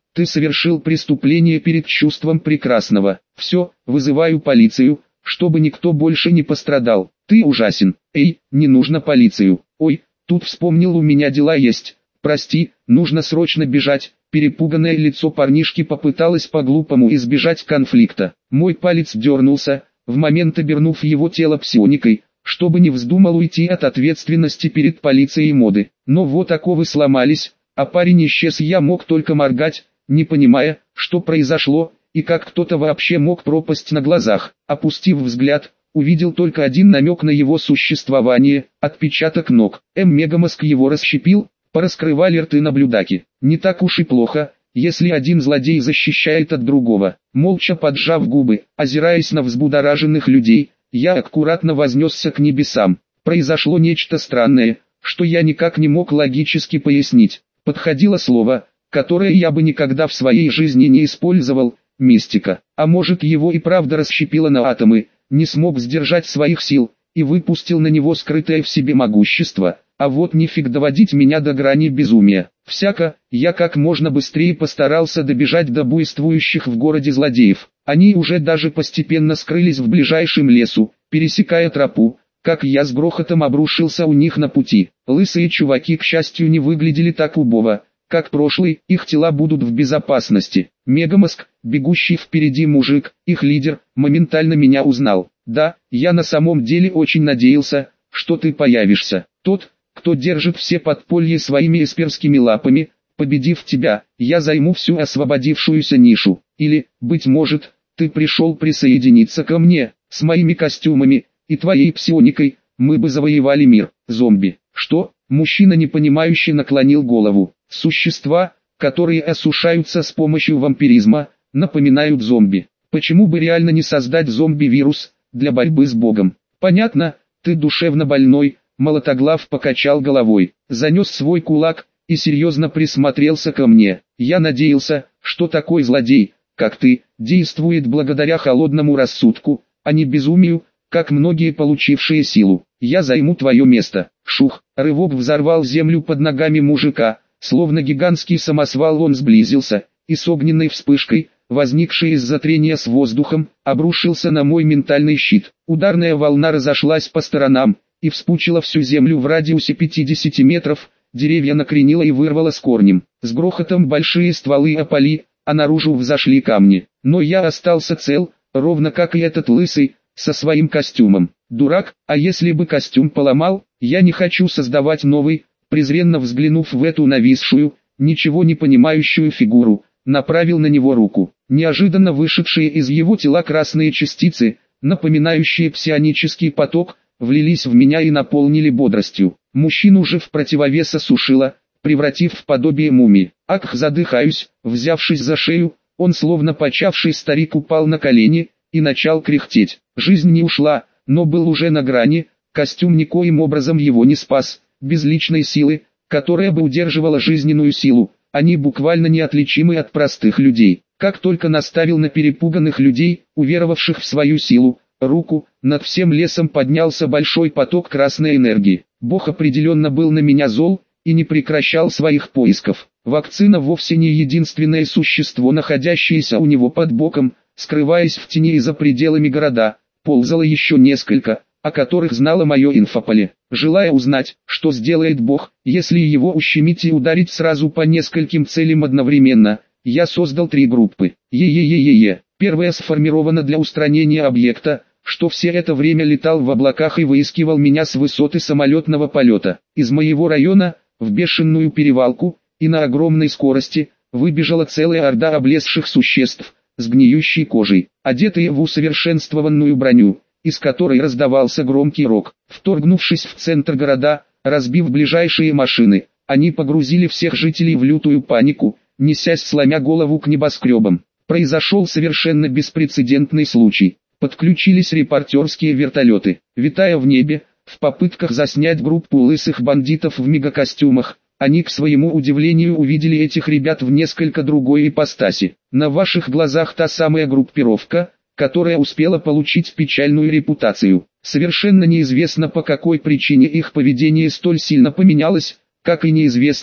[SPEAKER 1] Ты совершил преступление перед чувством прекрасного. Все, вызываю полицию, чтобы никто больше не пострадал. Ты ужасен. Эй, не нужно полицию. Ой, тут вспомнил, у меня дела есть. Прости, нужно срочно бежать. Перепуганное лицо парнишки попыталось по-глупому избежать конфликта. Мой палец дернулся, в момент обернув его тело псионикой, чтобы не вздумал уйти от ответственности перед полицией моды. Но вот оковы сломались, а парень исчез, я мог только моргать, не понимая, что произошло, и как кто-то вообще мог пропасть на глазах. Опустив взгляд, увидел только один намек на его существование, отпечаток ног. М-мегамозг его расщепил, пораскрывали рты наблюдаки. Не так уж и плохо, если один злодей защищает от другого. Молча поджав губы, озираясь на взбудораженных людей, я аккуратно вознесся к небесам. Произошло нечто странное, что я никак не мог логически пояснить. Подходило слово, которое я бы никогда в своей жизни не использовал, мистика. А может, его и правда расщепило на атомы, не смог сдержать своих сил, и выпустил на него скрытое в себе могущество. А вот нифиг доводить меня до грани безумия. Всяко, я как можно быстрее постарался добежать до буйствующих в городе злодеев. Они уже даже постепенно скрылись в ближайшем лесу, пересекая тропу, как я с грохотом обрушился у них на пути. Лысые чуваки, к счастью, не выглядели так убого, как прошлый, их тела будут в безопасности. Мегамозг, бегущий впереди мужик, их лидер, моментально меня узнал. Да, я на самом деле очень надеялся, что ты появишься. Тот, кто держит все подполья своими эсперскими лапами, победив тебя, я займу всю освободившуюся нишу. Или, быть может, ты пришел присоединиться ко мне, с моими костюмами, и твоей псионикой, мы бы завоевали мир. Зомби. Что? Мужчина непонимающе наклонил голову. Существа, которые осушаются с помощью вампиризма, напоминают зомби. Почему бы реально не создать зомби-вирус, для борьбы с Богом? Понятно, ты душевно больной. Молотоглав покачал головой, занес свой кулак, и серьезно присмотрелся ко мне. Я надеялся, что такой злодей, как ты, действует благодаря холодному рассудку, а не безумию, как многие получившие силу. Я займу твое место. Шух, рывок взорвал землю под ногами мужика, словно гигантский самосвал он сблизился, и с огненной вспышкой, возникшей из-за трения с воздухом, обрушился на мой ментальный щит. Ударная волна разошлась по сторонам, и вспучила всю землю в радиусе пятидесяти метров, деревья накренило и вырвало с корнем. С грохотом большие стволы опали, а наружу взошли камни. Но я остался цел, ровно как и этот лысый, со своим костюмом. Дурак, а если бы костюм поломал? Я не хочу создавать новый. Презренно взглянув в эту нависшую, ничего не понимающую фигуру, направил на него руку. Неожиданно вышедшие из его тела красные частицы, напоминающие псионический поток, влились в меня и наполнили бодростью. Мужчину же в противовес осушило, превратив в подобие мумии. Ах, задыхаюсь, взявшись за шею, он словно почавший старик упал на колени и начал кряхтеть. Жизнь не ушла, но был уже на грани, костюм никоим образом его не спас. Без личной силы, которая бы удерживала жизненную силу, они буквально неотличимы от простых людей. Как только наставил на перепуганных людей, уверовавших в свою силу, руку, над всем лесом поднялся большой поток красной энергии. Бог определенно был на меня зол, и не прекращал своих поисков. Вакцина вовсе не единственное существо, находящееся у него под боком, скрываясь в тени и за пределами города, ползало еще несколько, о которых знало мое инфополе. Желая узнать, что сделает Бог, если его ущемить и ударить сразу по нескольким целям одновременно, я создал три группы. Е-е-е-е-е. Первая сформирована для устранения объекта, что все это время летал в облаках и выискивал меня с высоты самолетного полета. Из моего района, в бешеную перевалку, и на огромной скорости, выбежала целая орда облезших существ, с гниющей кожей, одетые в усовершенствованную броню, из которой раздавался громкий рок. Вторгнувшись в центр города, разбив ближайшие машины, они погрузили всех жителей в лютую панику, несясь сломя голову к небоскребам. Произошел совершенно беспрецедентный случай. Подключились репортерские вертолеты. Витая в небе, в попытках заснять группу лысых бандитов в мегакостюмах, они к своему удивлению увидели этих ребят в несколько другой ипостаси. На ваших глазах та самая группировка, которая успела получить печальную репутацию. Совершенно неизвестно, по какой причине их поведение столь сильно поменялось, как и неизвестно,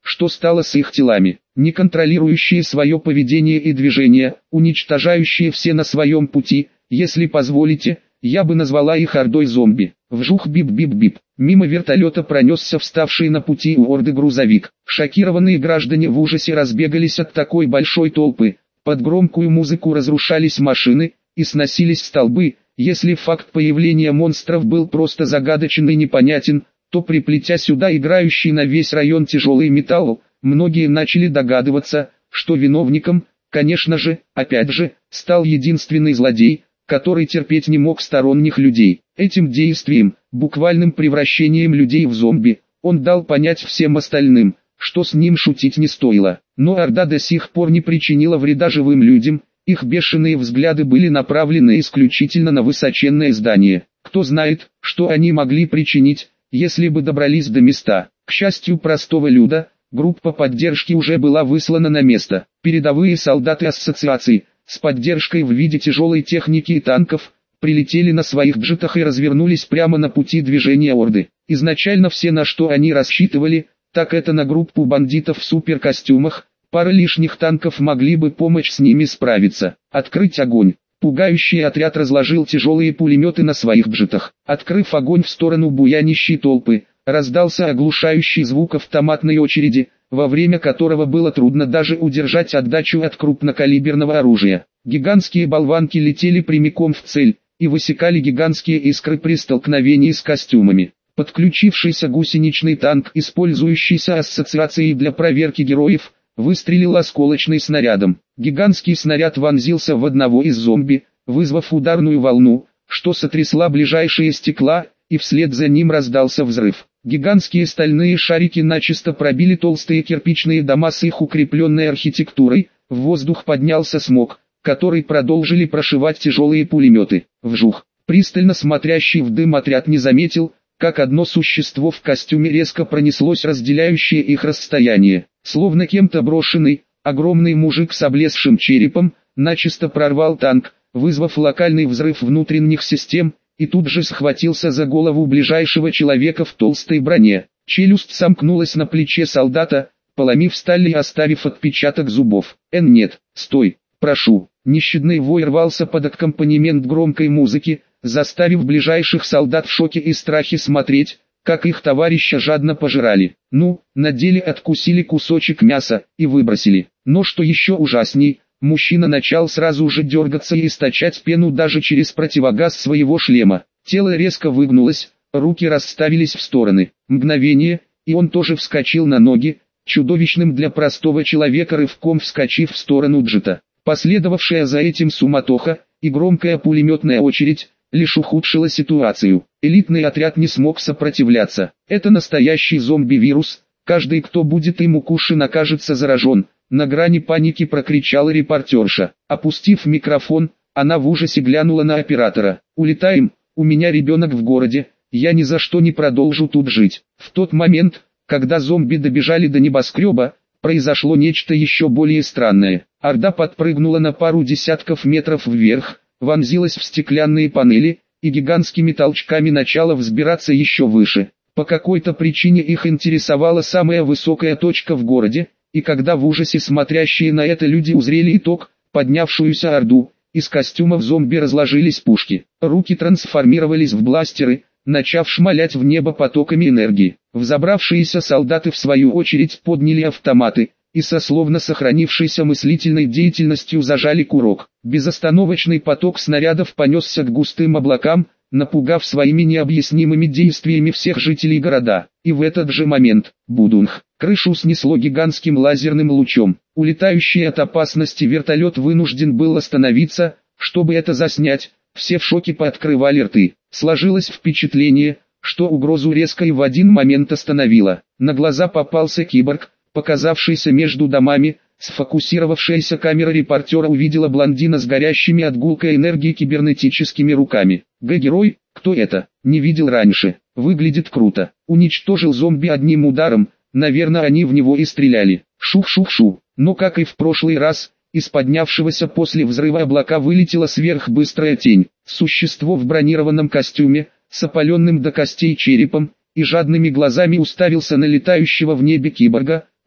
[SPEAKER 1] что стало с их телами, не контролирующие свое поведение и движение, уничтожающие все на своем пути. Если позволите, я бы назвала их ордой зомби. Вжух, бип-бип-бип. Мимо вертолета пронесся вставший на пути у орды грузовик. Шокированные граждане в ужасе разбегались от такой большой толпы. Под громкую музыку разрушались машины и сносились столбы. Если факт появления монстров был просто загадочен и непонятен, то приплетя сюда играющий на весь район тяжелый металл, многие начали догадываться, что виновником, конечно же, опять же, стал единственный злодей, который терпеть не мог сторонних людей. Этим действием, буквальным превращением людей в зомби, он дал понять всем остальным, что с ним шутить не стоило. Но Орда до сих пор не причинила вреда живым людям, их бешеные взгляды были направлены исключительно на высоченное здание. Кто знает, что они могли причинить, если бы добрались до места. К счастью простого люда, группа поддержки уже была выслана на место. Передовые солдаты ассоциации, с поддержкой в виде тяжелой техники и танков, прилетели на своих джетах и развернулись прямо на пути движения Орды. Изначально все, на что они рассчитывали, так это на группу бандитов в суперкостюмах. Пара лишних танков могли бы помочь с ними справиться. Открыть огонь. Пугающий отряд разложил тяжелые пулеметы на своих джетах. Открыв огонь в сторону буянищей толпы, раздался оглушающий звук автоматной очереди, во время которого было трудно даже удержать отдачу от крупнокалиберного оружия. Гигантские болванки летели прямиком в цель и высекали гигантские искры при столкновении с костюмами. Подключившийся гусеничный танк, использующийся ассоциацией для проверки героев, выстрелил осколочным снарядом. Гигантский снаряд вонзился в одного из зомби, вызвав ударную волну, что сотрясла ближайшие стекла, и вслед за ним раздался взрыв. Гигантские стальные шарики начисто пробили толстые кирпичные дома с их укрепленной архитектурой, в воздух поднялся смог, который продолжили прошивать тяжелые пулеметы. Вжух. Пристально смотрящий в дым отряд не заметил, как одно существо в костюме резко пронеслось разделяющее их расстояние. Словно кем-то брошенный, огромный мужик с облезшим черепом, начисто прорвал танк, вызвав локальный взрыв внутренних систем, и тут же схватился за голову ближайшего человека в толстой броне. Челюсть сомкнулась на плече солдата, поломив сталь и оставив отпечаток зубов. «Эн, нет, стой, прошу!» Нещадный вой рвался под аккомпанемент громкой музыки, заставив ближайших солдат в шоке и страхе смотреть, как их товарища жадно пожирали. Ну, на деле откусили кусочек мяса и выбросили. Но что еще ужасней, мужчина начал сразу же дергаться и источать пену даже через противогаз своего шлема. Тело резко выгнулось, руки расставились в стороны. Мгновение, и он тоже вскочил на ноги, чудовищным для простого человека рывком вскочив в сторону джета. Последовавшая за этим суматоха и громкая пулеметная очередь лишь ухудшила ситуацию. Элитный отряд не смог сопротивляться. Это настоящий зомби-вирус, каждый, кто будет им укушен, окажется заражен. На грани паники прокричала репортерша. Опустив микрофон, она в ужасе глянула на оператора. «Улетаем, у меня ребенок в городе, я ни за что не продолжу тут жить». В тот момент, когда зомби добежали до небоскреба, произошло нечто еще более странное. Орда подпрыгнула на пару десятков метров вверх, вонзилась в стеклянные панели, и гигантскими толчками начала взбираться еще выше. По какой-то причине их интересовала самая высокая точка в городе, и когда в ужасе смотрящие на это люди узрели итог, поднявшуюся орду, из костюмов зомби разложились пушки. Руки трансформировались в бластеры, начав шмалять в небо потоками энергии. Взобравшиеся солдаты в свою очередь подняли автоматы, и со словно сохранившейся мыслительной деятельностью зажали курок. Безостановочный поток снарядов понесся к густым облакам, напугав своими необъяснимыми действиями всех жителей города. И в этот же момент, будунг, крышу снесло гигантским лазерным лучом. Улетающий от опасности вертолет вынужден был остановиться, чтобы это заснять. Все в шоке пооткрывали рты. Сложилось впечатление, что угрозу резко и в один момент остановило. На глаза попался киборг, показавшийся между домами. Сфокусировавшаяся камера репортера увидела блондина с горящими от гулкой энергии кибернетическими руками. Г-герой, кто это? Не видел раньше. Выглядит круто. Уничтожил зомби одним ударом, наверное, они в него и стреляли. Шух-шух-шу. Но как и в прошлый раз, из поднявшегося после взрыва облака вылетела сверхбыстрая тень. Существо в бронированном костюме, с опаленным до костей черепом, и жадными глазами уставился на летающего в небе киборга,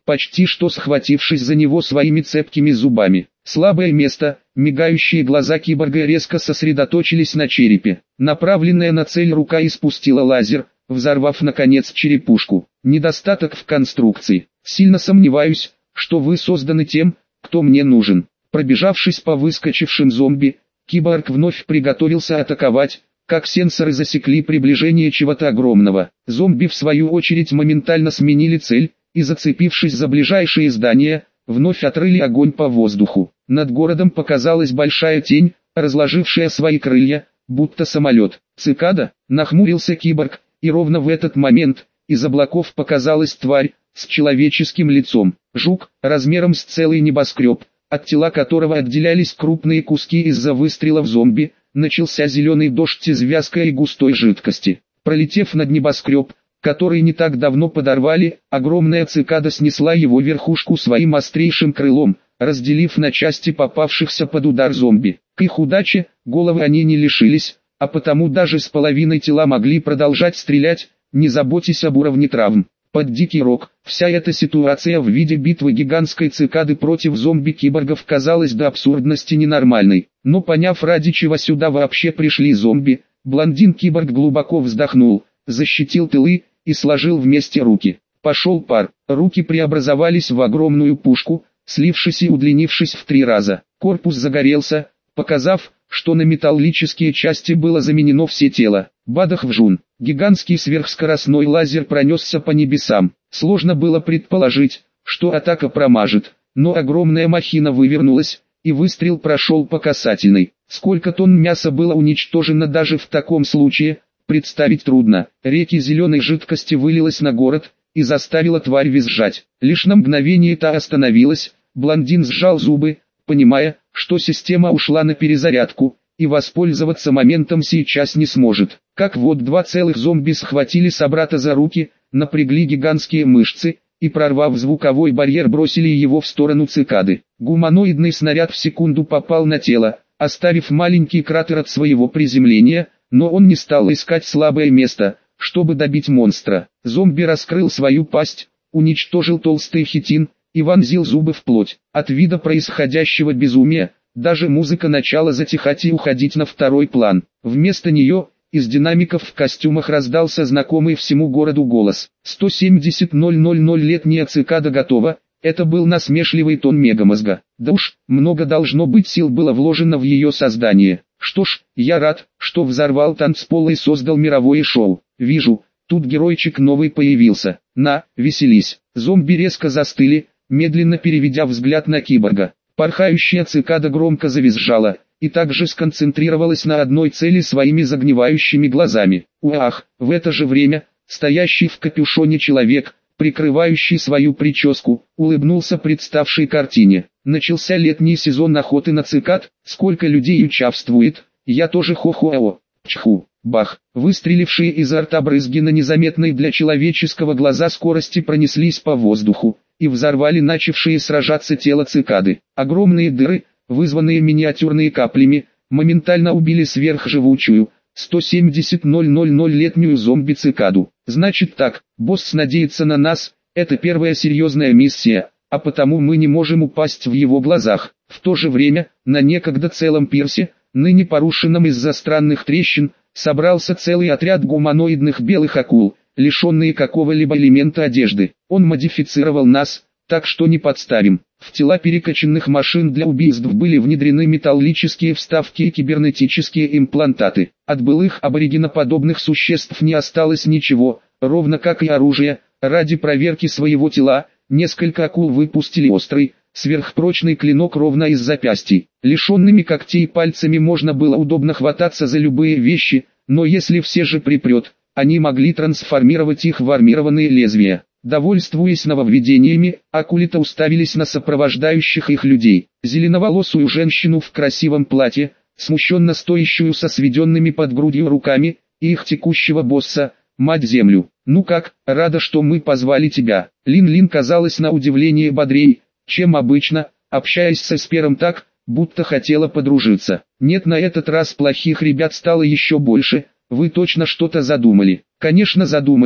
[SPEAKER 1] почти что схватившись за него своими цепкими зубами. Слабое место, мигающие глаза киборга резко сосредоточились на черепе. Направленная на цель рука испустила лазер, взорвав наконец черепушку. Недостаток в конструкции. Сильно сомневаюсь, что вы созданы тем, кто мне нужен. Пробежавшись по выскочившим зомби, киборг вновь приготовился атаковать, как сенсоры засекли приближение чего-то огромного. Зомби в свою очередь моментально сменили цель, и зацепившись за ближайшие здания, вновь отрыли огонь по воздуху. Над городом показалась большая тень, разложившая свои крылья, будто самолет. «Цикада?» — нахмурился киборг, и ровно в этот момент из облаков показалась тварь с человеческим лицом. Жук, размером с целый небоскреб, от тела которого отделялись крупные куски из-за выстрелов зомби, начался зеленый дождь из вязкой и густой жидкости. Пролетев над небоскреб, который не так давно подорвали, огромная цикада снесла его верхушку своим острейшим крылом, разделив на части попавшихся под удар зомби. К их удаче, головы они не лишились, а потому даже с половиной тела могли продолжать стрелять, не заботясь об уровне травм. Под дикий рок, вся эта ситуация в виде битвы гигантской цикады против зомби-киборгов казалась до абсурдности ненормальной. Но поняв, ради чего сюда вообще пришли зомби, блондин-киборг глубоко вздохнул, защитил тылы и сложил вместе руки. Пошел пар, руки преобразовались в огромную пушку, слившись и удлинившись в три раза. Корпус загорелся, показав, что на металлические части было заменено все тело. Бадах-вжун. Гигантский сверхскоростной лазер пронесся по небесам. Сложно было предположить, что атака промажет, но огромная махина вывернулась, и выстрел прошел по касательной. Сколько тонн мяса было уничтожено даже в таком случае, представить трудно. Реки зеленой жидкости вылилась на город и заставила тварь визжать. Лишь на мгновение та остановилась, блондин сжал зубы, понимая, что система ушла на перезарядку, и воспользоваться моментом сейчас не сможет. Как вот два целых зомби схватили собрата за руки, напрягли гигантские мышцы, и прорвав звуковой барьер бросили его в сторону цикады. Гуманоидный снаряд в секунду попал на тело, оставив маленький кратер от своего приземления, но он не стал искать слабое место, чтобы добить монстра. Зомби раскрыл свою пасть, уничтожил толстый хитин, и вонзил зубы в плоть. От вида происходящего безумия, даже музыка начала затихать и уходить на второй план. Вместо нее, из динамиков в костюмах раздался знакомый всему городу голос. сто семьдесят тысяч летняя цикада готова. Это был насмешливый тон Мегамозга. Да уж, много должно быть сил было вложено в ее создание. Что ж, я рад, что взорвал танцпол и создал мировое шоу. Вижу, тут геройчик новый появился. На, веселись. Зомби резко застыли, медленно переведя взгляд на киборга. Порхающая цикада громко завизжала, и также сконцентрировалась на одной цели своими загнивающими глазами. Уах, в это же время, стоящий в капюшоне человек, прикрывающий свою прическу, улыбнулся представшей картине. Начался летний сезон охоты на цикад, сколько людей участвует, я тоже хо-хо-о. Чху, бах, выстрелившие изо рта брызги на незаметной для человеческого глаза скорости пронеслись по воздуху и взорвали начавшие сражаться тело цикады. Огромные дыры, вызванные миниатюрными каплями, моментально убили сверхживучую, сто семьдесят тысяч летнюю зомби-цикаду. Значит так, босс надеется на нас, это первая серьезная миссия, а потому мы не можем упасть в его глазах. В то же время, на некогда целом пирсе, ныне порушенном из-за странных трещин, собрался целый отряд гуманоидных белых акул, лишенные какого-либо элемента одежды. Он модифицировал нас, так что не подставим. В тела перекачанных машин для убийств были внедрены металлические вставки и кибернетические имплантаты. От былых аборигеноподобных существ не осталось ничего, ровно как и оружие. Ради проверки своего тела, несколько акул выпустили острый, сверхпрочный клинок ровно из запястий. Лишенными когтей пальцами можно было удобно хвататься за любые вещи, но если все же припрет, они могли трансформировать их в армированные лезвия. Довольствуясь нововведениями, акулита уставились на сопровождающих их людей. Зеленоволосую женщину в красивом платье, смущенно стоящую со сведенными под грудью руками, и их текущего босса, мать-землю. «Ну как, рада, что мы позвали тебя». Лин-Лин казалась на удивление бодрей, чем обычно, общаясь с Эспером так, будто хотела подружиться. «Нет, на этот раз плохих ребят стало еще больше, вы точно что-то задумали». «Конечно задумали,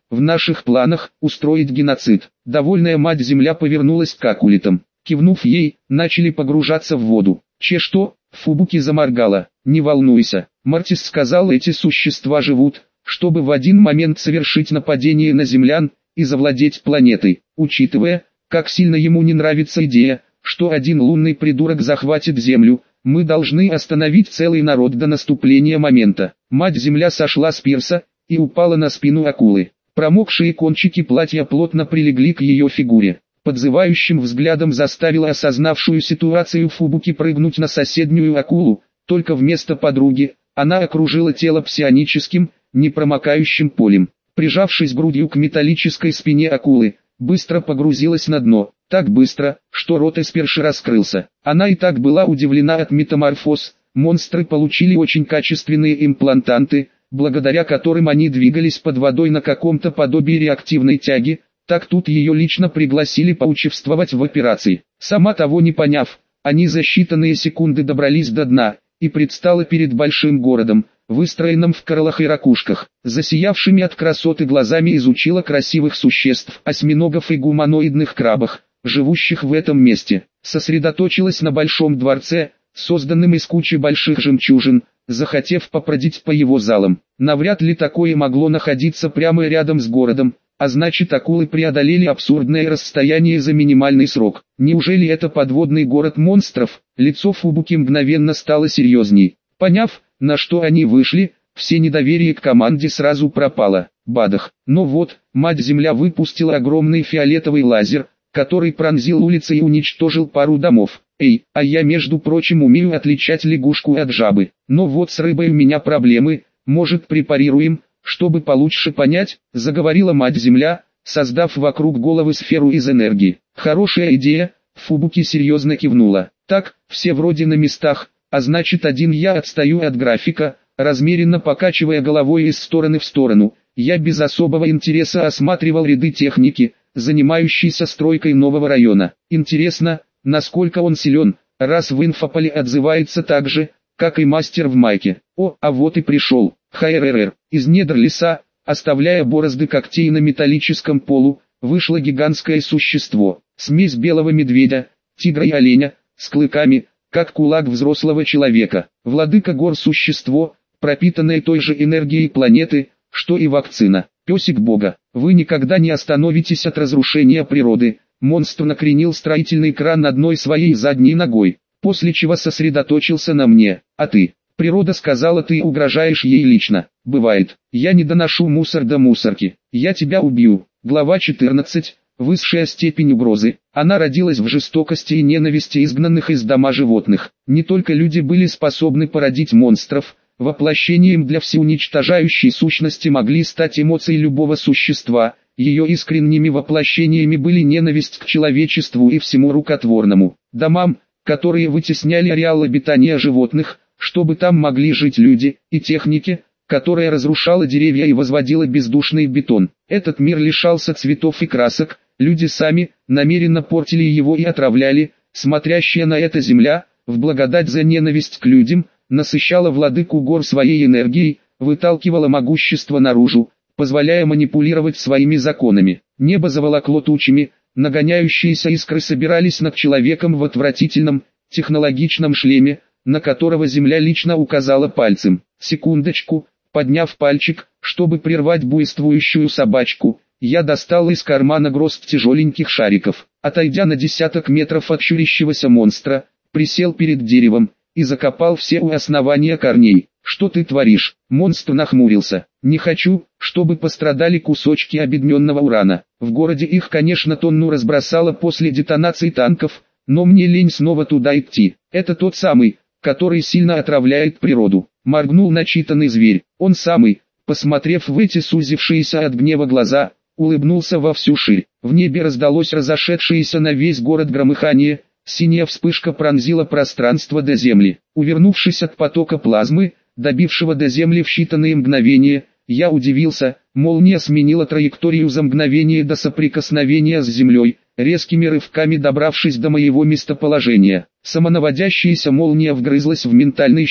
[SPEAKER 1] В наших планах устроить геноцид. Довольная мать-земля повернулась к акулитам. Кивнув ей, начали погружаться в воду. Че что? Фубуки заморгала. Не волнуйся, Мартис сказал, эти существа живут, чтобы в один момент совершить нападение на землян и завладеть планетой. Учитывая, как сильно ему не нравится идея, что один лунный придурок захватит Землю, мы должны остановить целый народ до наступления момента. Мать-земля сошла с пирса и упала на спину акулы. Промокшие кончики платья плотно прилегли к ее фигуре. Подзывающим взглядом заставила осознавшую ситуацию Фубуки прыгнуть на соседнюю акулу, только вместо подруги, она окружила тело псионическим, непромокающим полем. Прижавшись грудью к металлической спине акулы, быстро погрузилась на дно, так быстро, что рот эсперши раскрылся. Она и так была удивлена от метаморфоз, монстры получили очень качественные имплантанты, благодаря которым они двигались под водой на каком-то подобии реактивной тяги, так тут ее лично пригласили поучаствовать в операции. Сама того не поняв, они за считанные секунды добрались до дна, и предстала перед большим городом, выстроенным в корлах и ракушках. Засиявшими от красоты глазами изучила красивых существ, осьминогов и гуманоидных крабах, живущих в этом месте. Сосредоточилась на большом дворце, созданном из кучи больших жемчужин, захотев побродить по его залам. Навряд ли такое могло находиться прямо рядом с городом, а значит, акулы преодолели абсурдное расстояние за минимальный срок. Неужели это подводный город монстров? Лицо Фубуки мгновенно стало серьезней. Поняв, на что они вышли, все недоверие к команде сразу пропало. Бадах. Но вот, мать-земля выпустила огромный фиолетовый лазер, который пронзил улицы и уничтожил пару домов. Эй, а я между прочим умею отличать лягушку от жабы. Но вот с рыбой у меня проблемы, может препарируем, чтобы получше понять, заговорила мать-земля, создав вокруг головы сферу из энергии. Хорошая идея, Фубуки серьезно кивнула. Так, все вроде на местах, а значит один я отстаю от графика, размеренно покачивая головой из стороны в сторону. Я без особого интереса осматривал ряды техники, занимающейся стройкой нового района. Интересно, насколько он силен, раз в инфополе отзывается так же, как и мастер в майке. О, а вот и пришел. ХРР. Из недр леса, оставляя борозды когтей на металлическом полу, вышло гигантское существо. Смесь белого медведя, тигра и оленя, с клыками, как кулак взрослого человека. Владыка гор существо, пропитанное той же энергией планеты, что и вакцина. Песик бога. Вы никогда не остановитесь от разрушения природы. Монстр накренил строительный кран одной своей задней ногой, после чего сосредоточился на мне. А ты? Природа сказала, ты угрожаешь ей лично. Бывает. Я не доношу мусор до мусорки. Я тебя убью. Глава четырнадцать. Высшая степень угрозы. Она родилась в жестокости и ненависти изгнанных из дома животных. Не только люди были способны породить монстров, воплощением для всеуничтожающей сущности могли стать эмоции любого существа. Ее искренними воплощениями были ненависть к человечеству и всему рукотворному. Домам, которые вытесняли ареал обитания животных, чтобы там могли жить люди, и технике, которая разрушала деревья и возводила бездушный бетон. Этот мир лишался цветов и красок, люди сами намеренно портили его и отравляли. Смотрящая на это земля, в благодать за ненависть к людям, насыщала владыку гор своей энергией, выталкивала могущество наружу, позволяя манипулировать своими законами. Небо заволокло тучами, нагоняющиеся искры собирались над человеком в отвратительном, технологичном шлеме, на которого земля лично указала пальцем. Секундочку, подняв пальчик, чтобы прервать буйствующую собачку, я достал из кармана горсть тяжеленьких шариков. Отойдя на десяток метров от щурящегося монстра, присел перед деревом и закопал все у основания корней. «Что ты творишь?» Монстр нахмурился. «Не хочу, чтобы пострадали кусочки обедненного урана. В городе их, конечно, тонну разбросало после детонации танков, но мне лень снова туда идти. Это тот самый, который сильно отравляет природу». Моргнул начитанный зверь. Он самый, посмотрев в эти сузившиеся от гнева глаза, улыбнулся во всю ширь. В небе раздалось разошедшееся на весь город громыхание, синяя вспышка пронзила пространство до земли. Увернувшись от потока плазмы, добившего до земли в считанные мгновения, я удивился, молния сменила траекторию за мгновение до соприкосновения с землей, резкими рывками добравшись до моего местоположения. Самонаводящаяся молния вгрызлась в ментальный щит,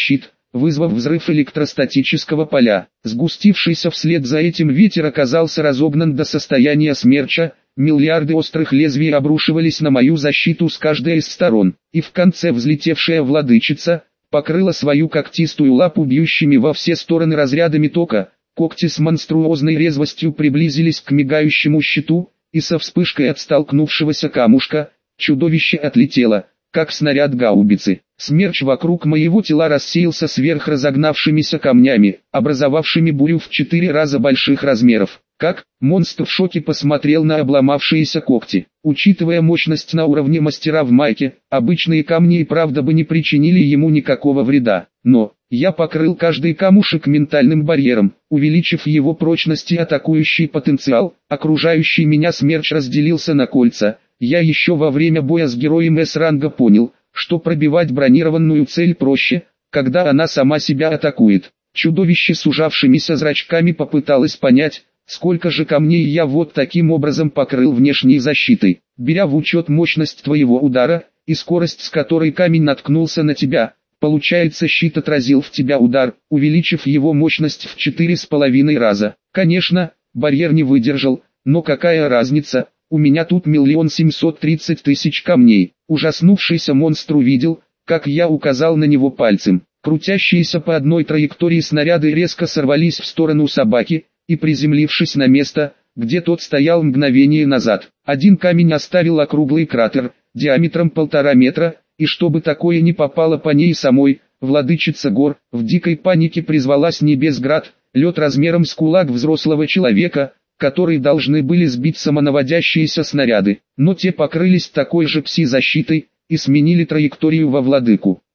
[SPEAKER 1] вызвав взрыв электростатического поля. Сгустившийся вслед за этим ветер оказался разогнан до состояния смерча, миллиарды острых лезвий обрушивались на мою защиту с каждой из сторон, и в конце взлетевшая владычица покрыла свою когтистую лапу бьющими во все стороны разрядами тока. Когти с монструозной резвостью приблизились к мигающему щиту, и со вспышкой от столкнувшегося камушка чудовище отлетело, как снаряд гаубицы. Смерч вокруг моего тела рассеялся сверхразогнавшимися камнями, образовавшими бурю в четыре раза больших размеров. Как? Монстр в шоке посмотрел на обломавшиеся когти. Учитывая мощность на уровне мастера в майке, обычные камни и правда бы не причинили ему никакого вреда. Но я покрыл каждый камушек ментальным барьером, увеличив его прочность и атакующий потенциал. Окружающий меня смерч разделился на кольца. Я еще во время боя с героем С-ранга понял, что пробивать бронированную цель проще, когда она сама себя атакует. Чудовище с ужавшимися зрачками попыталось понять, сколько же камней я вот таким образом покрыл внешней защитой. Беря в учет мощность твоего удара, и скорость, с которой камень наткнулся на тебя, получается, щит отразил в тебя удар, увеличив его мощность в четыре с половиной раза. Конечно, барьер не выдержал, но какая разница, у меня тут миллион семьсот тридцать тысяч камней. Ужаснувшийся монстр увидел, как я указал на него пальцем. Крутящиеся по одной траектории снаряды резко сорвались в сторону собаки, и приземлившись на место, где тот стоял мгновение назад, один камень оставил округлый кратер, диаметром полтора метра, и чтобы такое не попало по ней самой, владычица гор, в дикой панике призвала с небес град, лед размером с кулак взрослого человека, которые должны были сбить самонаводящиеся снаряды, но те покрылись такой же пси-защитой, и сменили траекторию во владыку.